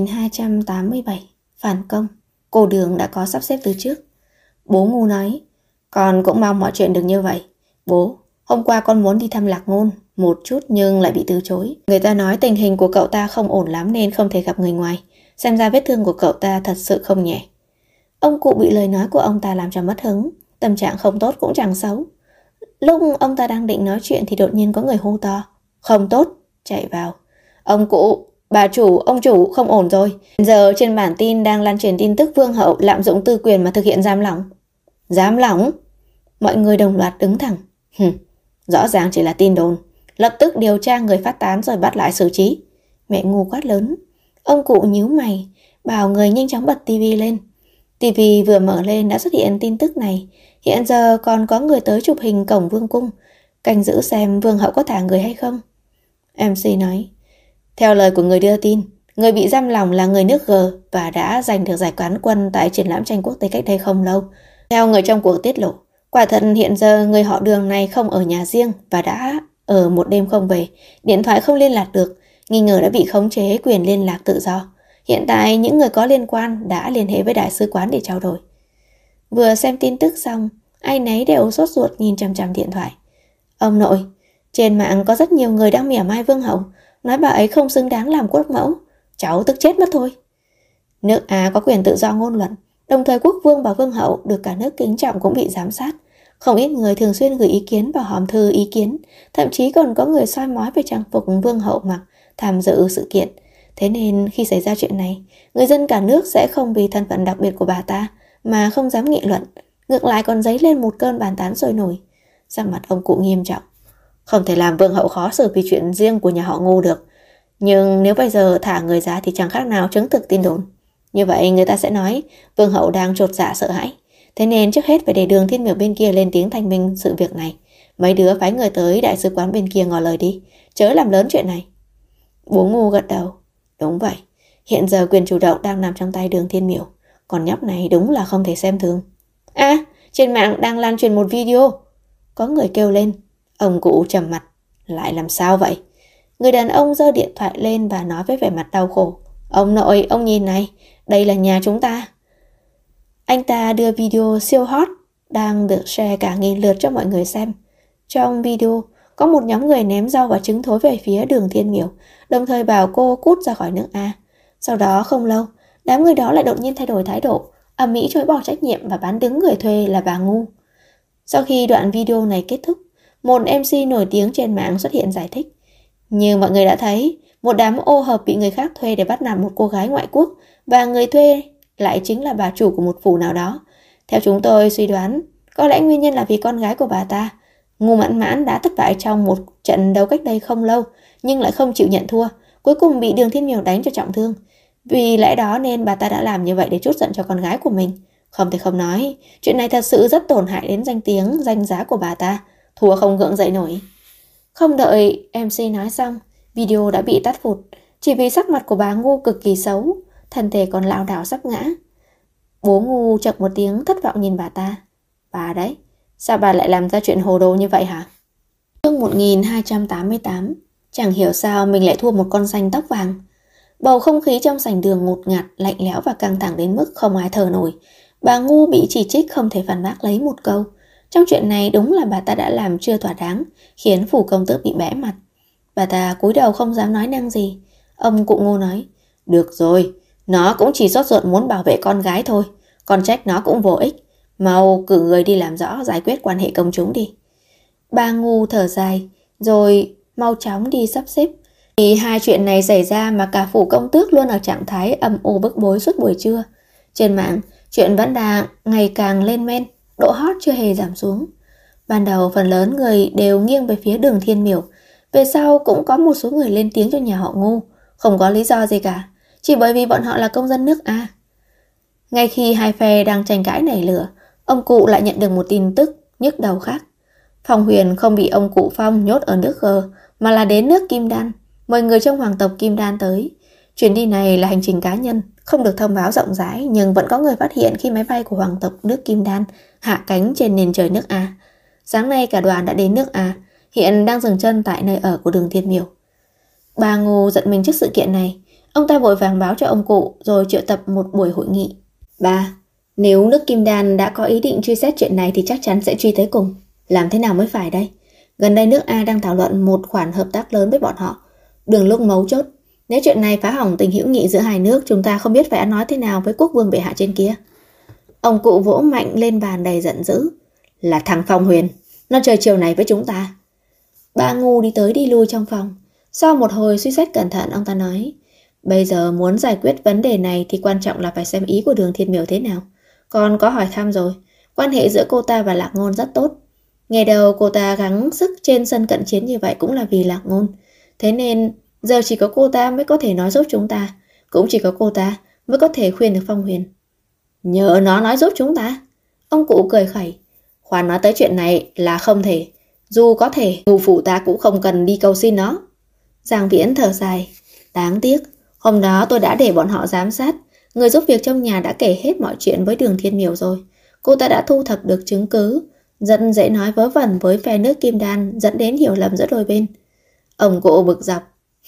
S1: 1287. Phản công. Cô Đường đã có sắp xếp từ trước. Bố Ngu nói, con cũng mong mọi chuyện được như vậy. Bố, hôm qua con muốn đi thăm Lạc Ngôn một chút nhưng lại bị từ chối. Người ta nói tình hình của cậu ta không ổn lắm nên không thể gặp người ngoài. Xem ra vết thương của cậu ta thật sự không nhẹ. Ông cụ bị lời nói của ông ta làm cho mất hứng. Tâm trạng không tốt cũng chẳng xấu. Lúc ông ta đang định nói chuyện thì đột nhiên có người hô to, không tốt, chạy vào. Ông cụ, bà chủ, ông chủ, không ổn rồi. Giờ trên bản tin đang lan truyền tin tức Vương Hậu lạm dụng tư quyền mà thực hiện giam lỏng. Giam lỏng? Mọi người đồng loạt đứng thẳng. Rõ ràng chỉ là tin đồn. Lập tức điều tra người phát tán rồi bắt lại xử trí. Mẹ Ngu quát lớn. Ông cụ nhíu mày, bảo người nhanh chóng bật tivi lên. Tivi vừa mở lên đã xuất hiện tin tức này. Hiện giờ còn có người tới chụp hình cổng Vương cung, canh giữ xem Vương Hậu có thả người hay không. MC nói, theo lời của người đưa tin, người bị giam lỏng là người nước G và đã giành được giải quán quân tại triển lãm tranh quốc tế cách đây không lâu. Theo người trong cuộc tiết lộ, quả thật hiện giờ người họ Đường này không ở nhà riêng và đã ở một đêm không về, điện thoại không liên lạc được, nghi ngờ đã bị khống chế quyền liên lạc tự do. Hiện tại những người có liên quan đã liên hệ với đại sứ quán để trao đổi. Vừa xem tin tức xong, ai nấy đều sốt ruột nhìn chằm chằm điện thoại. Ông nội, trên mạng có rất nhiều người đang mỉa mai Vương Hậu, nói bà ấy không xứng đáng làm quốc mẫu. Cháu tức chết mất thôi. Nước Á có quyền tự do ngôn luận, đồng thời quốc vương và Vương Hậu được cả nước kính trọng cũng bị giám sát. Không ít người thường xuyên gửi ý kiến vào hòm thư ý kiến, thậm chí còn có người soi mói về trang phục Vương Hậu mặc tham dự sự kiện. Thế nên khi xảy ra chuyện này, người dân cả nước sẽ không vì thân phận đặc biệt của bà ta mà không dám nghị luận, ngược lại còn dấy lên một cơn bàn tán sôi nổi. Sắc mặt ông cụ nghiêm trọng. Không thể làm Vương Hậu khó xử vì chuyện riêng của nhà họ Ngô được. Nhưng nếu bây giờ thả người ra thì chẳng khác nào chứng thực tin đồn. Như vậy người ta sẽ nói Vương Hậu đang chột dạ sợ hãi. Thế nên trước hết phải để Đường Thiên Miểu bên kia lên tiếng thanh minh sự việc này. Mấy đứa phái người tới đại sứ quán bên kia ngỏ lời đi, chớ làm lớn chuyện này. Bố Ngu gật đầu. Đúng vậy, hiện giờ quyền chủ động đang nằm trong tay Đường Thiên Miểu. Còn nhóc này đúng là không thể xem thường. Trên mạng đang lan truyền một video. Có người kêu lên. Ông cụ trầm mặt. Lại làm sao vậy? Người đàn ông giơ điện thoại lên và nói với vẻ mặt đau khổ. Ông nội, ông nhìn này, đây là nhà chúng ta. Anh ta đưa video siêu hot đang được share cả nghìn lượt cho mọi người xem. Trong video, có một nhóm người ném rau và trứng thối về phía Đường Thiên Miểu, đồng thời bảo cô cút ra khỏi nước A. Sau đó không lâu, đám người đó lại đột nhiên thay đổi thái độ, ầm ĩ chối bỏ trách nhiệm và bán đứng người thuê là bà Ngu. Sau khi đoạn video này kết thúc, một MC nổi tiếng trên mạng xuất hiện giải thích. Như mọi người đã thấy, một đám ô hợp bị người khác thuê để bắt nạt một cô gái ngoại quốc và người thuê lại chính là bà chủ của một phủ nào đó. Theo chúng tôi suy đoán, có lẽ nguyên nhân là vì con gái của bà ta, Ngu Mãn Mãn, đã thất bại trong một trận đấu cách đây không lâu nhưng lại không chịu nhận thua, cuối cùng bị Đường Thiên Miểu đánh cho trọng thương. Vì lẽ đó nên bà ta đã làm như vậy để trút giận cho con gái của mình. Không thể không nói, chuyện này thật sự rất tổn hại đến danh tiếng, danh giá của bà ta, thua không gượng dậy nổi. Không đợi MC nói xong, video đã bị tắt phụt, chỉ vì sắc mặt của bà Ngu cực kỳ xấu, thân thể còn lảo đảo sắp ngã. Bố Ngu chậc một tiếng thất vọng nhìn bà ta. Bà đấy, sao bà lại làm ra chuyện hồ đồ như vậy hả? Chương 1288. Chẳng hiểu sao mình lại thua một con xanh tóc vàng. Bầu không khí trong sảnh đường ngột ngạt, lạnh lẽo và căng thẳng đến mức không ai thở nổi. Bà Ngu bị chỉ trích không thể phản bác lấy một câu. Trong chuyện này đúng là bà ta đã làm chưa thỏa đáng, khiến phủ công tước bị bẽ mặt. Bà ta cúi đầu không dám nói năng gì. Ông cụ Ngô nói, được rồi, nó cũng chỉ sốt ruột muốn bảo vệ con gái thôi, con trách nó cũng vô ích. Mau cử người đi làm rõ giải quyết quan hệ công chúng đi. Bà Ngu thở dài, rồi mau chóng đi sắp xếp. Vì hai chuyện này xảy ra mà cả phủ công tước luôn ở trạng thái âm u bức bối suốt buổi trưa. Trên mạng, chuyện vẫn đang ngày càng lên men, độ hot chưa hề giảm xuống. Ban đầu phần lớn người đều nghiêng về phía Đường Thiên Miểu. Về sau cũng có một số người lên tiếng cho nhà họ Ngô, không có lý do gì cả, chỉ bởi vì bọn họ là công dân nước A. Ngay khi hai phe đang tranh cãi nảy lửa, ông cụ lại nhận được một tin tức nhức đầu khác. Phong Huyền không bị ông cụ Phong nhốt ở nước G, mà là đến nước Kim Đan, mời người trong hoàng tộc Kim Đan tới. Chuyến đi này là hành trình cá nhân, không được thông báo rộng rãi, nhưng vẫn có người phát hiện khi máy bay của hoàng tộc nước Kim Đan hạ cánh trên nền trời nước A. Sáng nay cả đoàn đã đến nước A, hiện đang dừng chân tại nơi ở của Đường Thiên Miểu. Bà Ngô giận mình trước sự kiện này, ông ta vội vàng báo cho ông cụ rồi triệu tập một buổi hội nghị. Bà, nếu nước Kim Đan đã có ý định truy xét chuyện này thì chắc chắn sẽ truy tới cùng. Làm thế nào mới phải đây? Gần đây nước A đang thảo luận một khoản hợp tác lớn với bọn họ. Đường lúc mấu chốt, nếu chuyện này phá hỏng tình hữu nghị giữa hai nước, chúng ta không biết phải nói thế nào với quốc vương bệ hạ trên kia. Ông cụ vỗ mạnh lên bàn đầy giận dữ. Là thằng Phong Huyền, nó chơi chiều này với chúng ta. Bà Ngu đi tới đi lui trong phòng. Sau một hồi suy xét cẩn thận, ông ta nói, bây giờ muốn giải quyết vấn đề này thì quan trọng là phải xem ý của Đường Thiên Miểu thế nào. Con có hỏi thăm rồi, quan hệ giữa cô ta và Lạc Ngôn rất tốt. Ngày đầu cô ta gắng sức trên sân cận chiến như vậy cũng là vì Lạc Ngôn. Thế nên giờ chỉ có cô ta mới có thể nói giúp chúng ta, cũng chỉ có cô ta mới có thể khuyên được Phong Huyền. Nhờ nó nói giúp chúng ta? Ông cụ cười khẩy. Khoan nói tới chuyện này là không thể. Dù có thể, ngụ phủ ta cũng không cần đi cầu xin nó. Giang Viễn thở dài. Đáng tiếc, hôm đó tôi đã để bọn họ giám sát. Người giúp việc trong nhà đã kể hết mọi chuyện với Đường Thiên Miểu rồi. Cô ta đã thu thập được chứng cứ, rất dễ nói vớ vẩn với phe nước Kim Đan, dẫn đến hiểu lầm giữa đôi bên. Ông cụ bực dọc.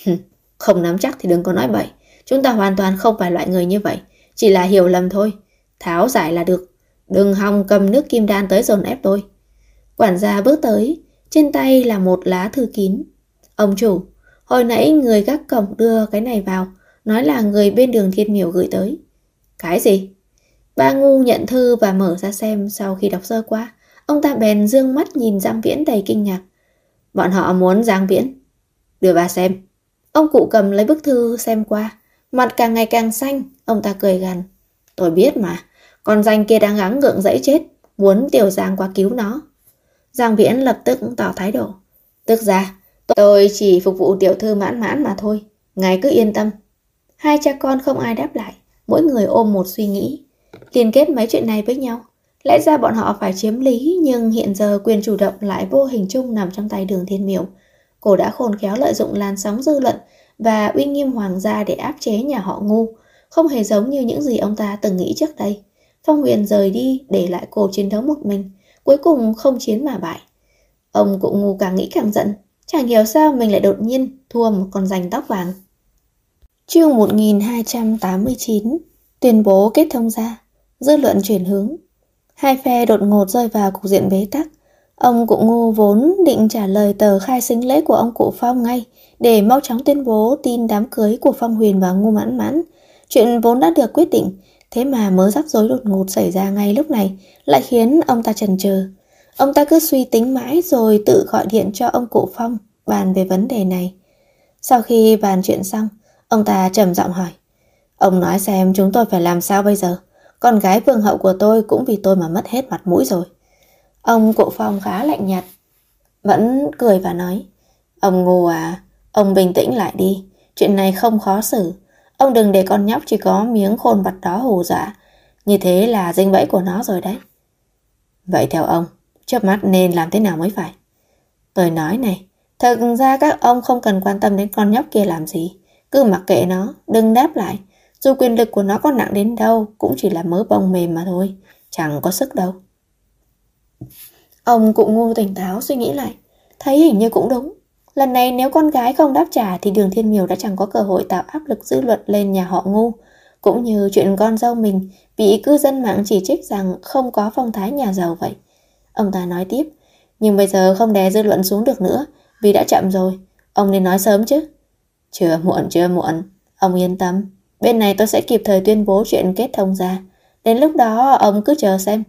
S1: Không nắm chắc thì đừng có nói bậy. Chúng ta hoàn toàn không phải loại người như vậy, chỉ là hiểu lầm thôi. Tháo giải là được. Đừng hòng cầm nước Kim Đan tới dồn ép tôi. Quản gia bước tới, trên tay là một lá thư kín. Ông chủ, hồi nãy người gác cổng đưa cái này vào, nói là người bên Đường Thiên Miểu gửi tới. Cái gì? Ba Ngu nhận thư và mở ra xem. Sau khi đọc sơ qua, ông ta bèn dương mắt nhìn Giang Viễn đầy kinh ngạc. Bọn họ muốn Giang Viễn. Đưa bà xem. Ông cụ cầm lấy bức thư xem qua, mặt càng ngày càng xanh. Ông ta cười gằn. Tôi biết mà, con danh kia đang gắng gượng dẫy chết, muốn Tiểu Giang qua cứu nó. Giang Viễn lập tức tỏ thái độ. Tức ra, tôi chỉ phục vụ tiểu thư mãn mãn mà thôi, ngài cứ yên tâm. Hai cha con không ai đáp lại, mỗi người ôm một suy nghĩ. Liên kết mấy chuyện này với nhau, lẽ ra bọn họ phải chiếm lý, nhưng hiện giờ quyền chủ động lại vô hình chung nằm trong tay Đường Thiên Miểu. Cô đã khôn khéo lợi dụng làn sóng dư luận và uy nghiêm hoàng gia để áp chế nhà họ Ngu, không hề giống như những gì ông ta từng nghĩ trước đây. Phong Huyền rời đi, để lại cô chiến đấu một mình, cuối cùng không chiến mà bại. Ông cụ Ngu càng nghĩ càng giận, chẳng hiểu sao mình lại đột nhiên thua một con giành tóc vàng. Chương 1289, tuyên bố kết thông gia, dư luận chuyển hướng. Hai phe đột ngột rơi vào cục diện bế tắc. Ông cụ Ngô vốn định trả lời tờ khai sinh lễ của ông cụ Phong ngay, để mau chóng tuyên bố tin đám cưới của Phong Huyền và Ngô Mãn Mãn. Chuyện vốn đã được quyết định, thế mà mớ rắc rối đột ngột xảy ra ngay lúc này lại khiến ông ta chần chừ. Ông ta cứ suy tính mãi rồi tự gọi điện cho ông cụ Phong bàn về vấn đề này. Sau khi bàn chuyện xong, ông ta trầm giọng hỏi. Ông nói xem chúng tôi phải làm sao bây giờ? Con gái vương hậu của tôi cũng vì tôi mà mất hết mặt mũi rồi. Ông cụ Phong khá lạnh nhạt, vẫn cười và nói. Ông Ngô à, ông bình tĩnh lại đi. Chuyện này không khó xử. Ông đừng để con nhóc chỉ có miếng khôn vặt đó hù dọa. Như thế là dính bẫy của nó rồi đấy. Vậy theo ông, chớp mắt nên làm thế nào mới phải? Tôi nói này, thực ra các ông không cần quan tâm đến con nhóc kia làm gì. Cứ mặc kệ nó, đừng đáp lại. Dù quyền lực của nó có nặng đến đâu, cũng chỉ là mớ bông mềm mà thôi, chẳng có sức đâu. Ông cụ Ngô tỉnh táo suy nghĩ lại, thấy hình như cũng đúng. Lần này nếu con gái không đáp trả thì Đường Thiên Miểu đã chẳng có cơ hội tạo áp lực dư luận lên nhà họ Ngô. Cũng như chuyện con dâu mình bị cư dân mạng chỉ trích rằng không có phong thái nhà giàu vậy. Ông ta nói tiếp, nhưng bây giờ không đè dư luận xuống được nữa, vì đã chậm rồi. Ông nên nói sớm chứ. Chưa muộn. Ông yên tâm. Bên này tôi sẽ kịp thời tuyên bố chuyện kết thông ra. Đến lúc đó ông cứ chờ xem.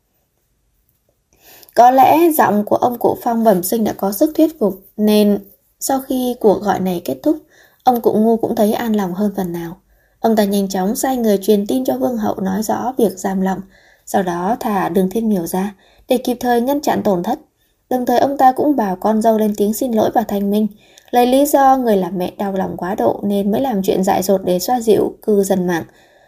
S1: Có lẽ giọng của ông cụ Phong bẩm sinh đã có sức thuyết phục, nên sau khi cuộc gọi này kết thúc, ông cụ Ngu cũng thấy an lòng hơn phần nào. Ông ta nhanh chóng sai người truyền tin cho Vương Hậu nói rõ việc giam lỏng, sau đó thả Đường Thiên Miểu ra để kịp thời ngăn chặn tổn thất. Đồng thời ông ta cũng bảo con dâu lên tiếng xin lỗi và thanh minh, lấy lý do người làm mẹ đau lòng quá độ nên mới làm chuyện dại dột để xoa dịu cư dân mạng.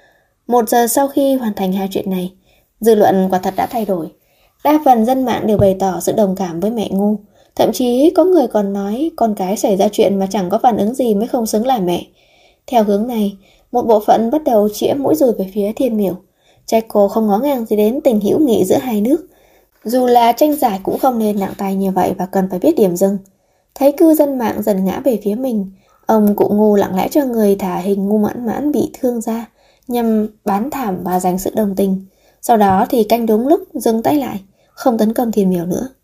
S1: 1 giờ sau khi hoàn thành hai chuyện này, dư luận quả thật đã thay đổi. Đa phần dân mạng đều bày tỏ sự đồng cảm với mẹ Ngu. Thậm chí có người còn nói con cái xảy ra chuyện mà chẳng có phản ứng gì mới không xứng là mẹ. Theo hướng này, một bộ phận bắt đầu chĩa mũi dùi về phía Thiên Miểu. Trách cô không ngó ngàng gì đến tình hữu nghị giữa hai nước. Dù là tranh giải cũng không nên nặng tay như vậy và cần phải biết điểm dừng. Thấy cư dân mạng dần ngã về phía mình, ông cụ Ngu lặng lẽ cho người thả hình Ngu Mãn Mãn bị thương ra nhằm bán thảm và giành sự đồng tình. Sau đó thì canh đúng lúc dừng tay lại, không tấn công Thiên Miểu nữa.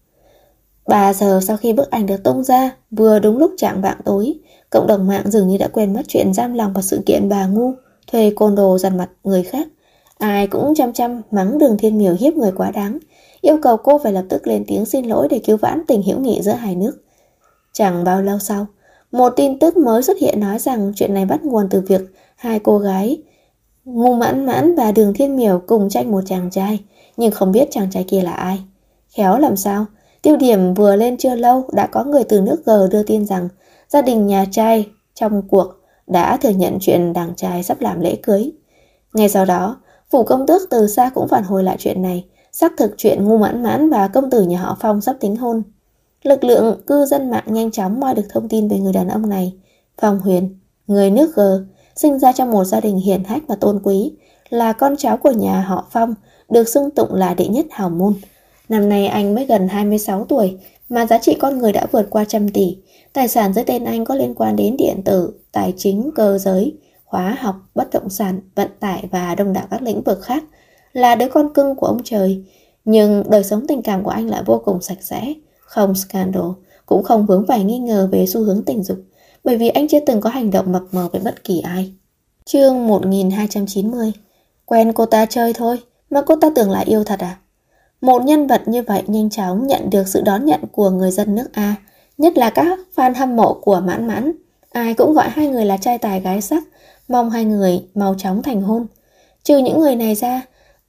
S1: 3 giờ sau khi bức ảnh được tung ra, vừa đúng lúc chạng vạng tối, cộng đồng mạng dường như đã quên mất chuyện giam lòng và sự kiện bà Ngu thuê côn đồ dằn mặt người khác. Ai cũng chăm mắng Đường Thiên Miểu hiếp người quá đáng, yêu cầu cô phải lập tức lên tiếng xin lỗi để cứu vãn tình hữu nghị giữa hai nước. Chẳng bao lâu sau, một tin tức mới xuất hiện nói rằng chuyện này bắt nguồn từ việc hai cô gái Ngu Mãn Mãn và Đường Thiên Miểu cùng tranh một chàng trai, nhưng không biết chàng trai kia là ai. Khéo làm sao, tiêu điểm vừa lên chưa lâu đã có người từ nước G đưa tin rằng gia đình nhà trai trong cuộc đã thừa nhận chuyện đàn trai sắp làm lễ cưới. Ngay sau đó, phủ công tước từ xa cũng phản hồi lại chuyện này, xác thực chuyện Ngu Mãn Mãn và công tử nhà họ Phong sắp đính hôn. Lực lượng cư dân mạng nhanh chóng moi được thông tin về người đàn ông này. Phong Huyền, người nước G, sinh ra trong một gia đình hiển hách và tôn quý, là con cháu của nhà họ Phong, được xưng tụng là đệ nhất hào môn. Năm nay anh mới gần 26 tuổi, mà giá trị con người đã vượt qua 100 tỷ. Tài sản dưới tên anh có liên quan đến điện tử, tài chính, cơ giới, hóa học, bất động sản, vận tải và đông đảo các lĩnh vực khác, là đứa con cưng của ông trời. Nhưng đời sống tình cảm của anh lại vô cùng sạch sẽ, không scandal, cũng không vướng phải nghi ngờ về xu hướng tình dục, bởi vì anh chưa từng có hành động mập mờ với bất kỳ ai. Chương 1290. Quen cô ta chơi thôi, mà cô ta tưởng là yêu thật à? Một nhân vật như vậy nhanh chóng nhận được sự đón nhận của người dân nước A, nhất là các fan hâm mộ của Mãn Mãn. Ai cũng gọi hai người là trai tài gái sắc, mong hai người mau chóng thành hôn. Trừ những người này ra,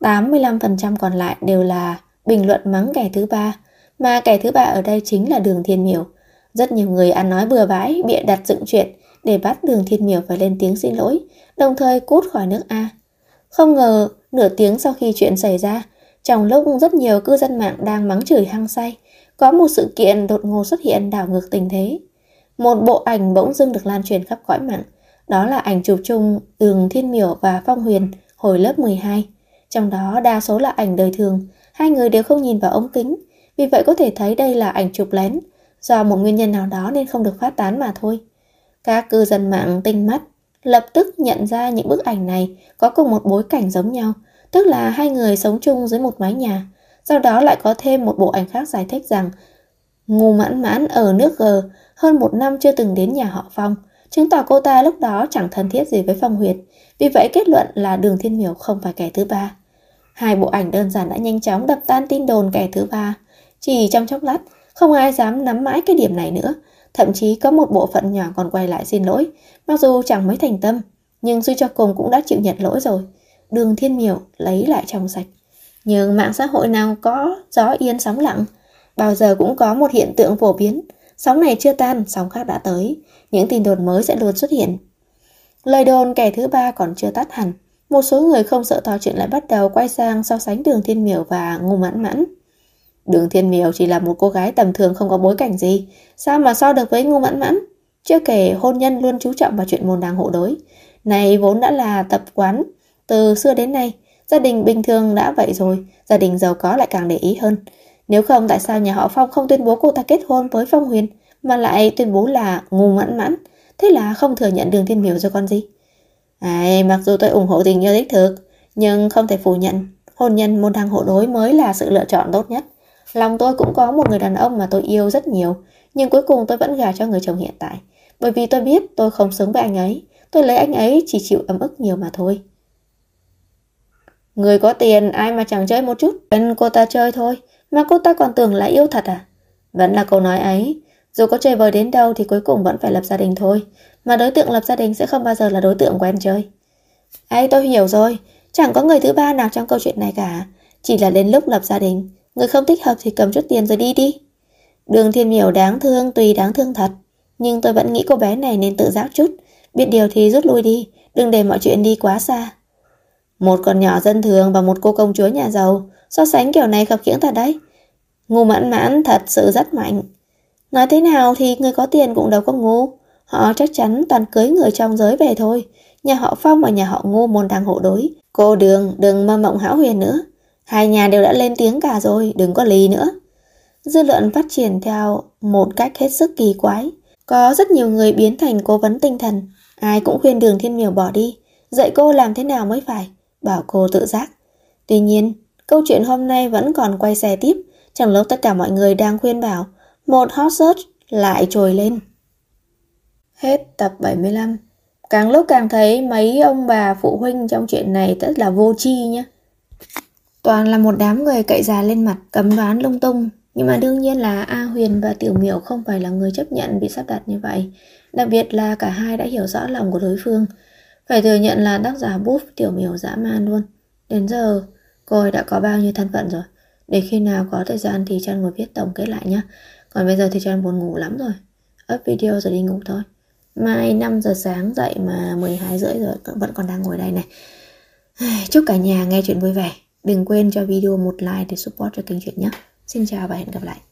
S1: 85% còn lại đều là bình luận mắng kẻ thứ ba, mà kẻ thứ ba ở đây chính là Đường Thiên Miểu. Rất nhiều người ăn nói bừa bãi, bịa đặt dựng chuyện để bắt Đường Thiên Miểu phải lên tiếng xin lỗi, đồng thời cút khỏi nước A. Không ngờ, nửa tiếng sau khi chuyện xảy ra, trong lúc rất nhiều cư dân mạng đang mắng chửi hăng say, có một sự kiện đột ngột xuất hiện đảo ngược tình thế. Một bộ ảnh bỗng dưng được lan truyền khắp cõi mạng. Đó là ảnh chụp chung Đường Thiên Miểu và Phong Huyền hồi lớp 12. Trong đó đa số là ảnh đời thường, hai người đều không nhìn vào ống kính. Vì vậy có thể thấy đây là ảnh chụp lén, do một nguyên nhân nào đó nên không được phát tán mà thôi. Các cư dân mạng tinh mắt lập tức nhận ra những bức ảnh này có cùng một bối cảnh giống nhau, tức là hai người sống chung dưới một mái nhà. Sau đó lại có thêm một bộ ảnh khác giải thích rằng Ngu Mãn Mãn ở nước G hơn 1 năm chưa từng đến nhà họ Phong, chứng tỏ cô ta lúc đó chẳng thân thiết gì với Phong Huyền. Vì vậy kết luận là Đường Thiên Miểu không phải kẻ thứ ba. Hai bộ ảnh đơn giản đã nhanh chóng đập tan tin đồn kẻ thứ ba. Chỉ trong chốc lát, không ai dám nắm mãi cái điểm này nữa. Thậm chí có một bộ phận nhỏ còn quay lại xin lỗi, mặc dù chẳng mấy thành tâm, nhưng suy cho cùng cũng đã chịu nhận lỗi rồi. Đường Thiên Miểu lấy lại trong sạch. Nhưng mạng xã hội nào có gió yên sóng lặng, bao giờ cũng có một hiện tượng phổ biến. Sóng này chưa tan, sóng khác đã tới. Những tin đồn mới sẽ luôn xuất hiện. Lời đồn kẻ thứ ba còn chưa tắt hẳn, một số người không sợ to chuyện lại bắt đầu quay sang so sánh Đường Thiên Miểu và Ngu Mãn Mãn. Đường Thiên Miểu chỉ là một cô gái tầm thường không có bối cảnh gì, sao mà so được với Ngu Mãn Mãn? Chưa kể hôn nhân luôn chú trọng vào chuyện môn đăng hộ đối. Này vốn đã là tập quán từ xưa đến nay. Gia đình bình thường đã vậy rồi, gia đình giàu có lại càng để ý hơn. Nếu không tại sao nhà họ Phong không tuyên bố cô ta kết hôn với Phong Huyền, mà lại tuyên bố là Ngu Mãn Mãn? Thế là không thừa nhận Đường Thiên Miểu rồi còn gì. Mặc dù tôi ủng hộ tình yêu đích thực, nhưng không thể phủ nhận hôn nhân môn đăng hộ đối mới là sự lựa chọn tốt nhất. Lòng tôi cũng có một người đàn ông mà tôi yêu rất nhiều, nhưng cuối cùng tôi vẫn gả cho người chồng hiện tại. Bởi vì tôi biết tôi không xứng với anh ấy. Tôi lấy anh ấy chỉ chịu ấm ức nhiều mà thôi. Người có tiền ai mà chẳng chơi một chút. Bên cô ta chơi thôi, mà cô ta còn tưởng là yêu thật à? Vẫn là câu nói ấy, dù có chơi vời đến đâu thì cuối cùng vẫn phải lập gia đình thôi. Mà đối tượng lập gia đình sẽ không bao giờ là đối tượng quen chơi. Ấy, tôi hiểu rồi, chẳng có người thứ ba nào trong câu chuyện này cả. Chỉ là đến lúc lập gia đình, người không thích hợp thì cầm chút tiền rồi đi đi. Đường Thiên Miểu đáng thương, tuy đáng thương thật, nhưng tôi vẫn nghĩ cô bé này nên tự giác chút. Biết điều thì rút lui đi, đừng để mọi chuyện đi quá xa. Một con nhỏ dân thường và một cô công chúa nhà giàu, so sánh kiểu này khập khiễng thật đấy. Ngu Mãn Mãn thật sự rất mạnh. Nói thế nào thì người có tiền cũng đâu có ngu. Họ chắc chắn toàn cưới người trong giới về thôi. Nhà họ Phong và nhà họ Ngô môn đang hộ đối. Cô Đường đừng mơ mộng hão huyền nữa. Hai nhà đều đã lên tiếng cả rồi, đừng có lì nữa. Dư luận phát triển theo một cách hết sức kỳ quái. Có rất nhiều người biến thành cố vấn tinh thần. Ai cũng khuyên Đường Thiên Miểu bỏ đi, dạy cô làm thế nào mới phải, bảo cô tự giác. Tuy nhiên, câu chuyện hôm nay vẫn còn quay xe tiếp. Trong lúc tất cả mọi người đang khuyên bảo, một hot search lại trồi lên. Hết tập 75. Càng lúc càng thấy mấy ông bà phụ huynh trong chuyện này rất là vô tri nhé. Toàn là một đám người cậy già lên mặt, cấm đoán lung tung. Nhưng mà đương nhiên là A Huyền và Tiểu Miểu không phải là người chấp nhận bị sắp đặt như vậy. Đặc biệt là cả hai đã hiểu rõ lòng của đối phương. Phải thừa nhận là tác giả búp Tiểu Miểu dã man luôn. Đến giờ cô ấy đã có bao nhiêu thân phận rồi. Để khi nào có thời gian thì Trân ngồi viết tổng kết lại nhé. Còn bây giờ thì Trân buồn ngủ lắm rồi. Up video rồi đi ngủ thôi. Mai 5 giờ sáng dậy mà 12 rưỡi rồi vẫn còn đang ngồi đây này. Chúc cả nhà nghe chuyện vui vẻ. Đừng quên cho video một like để support cho kênh Chuyện nhé. Xin chào và hẹn gặp lại.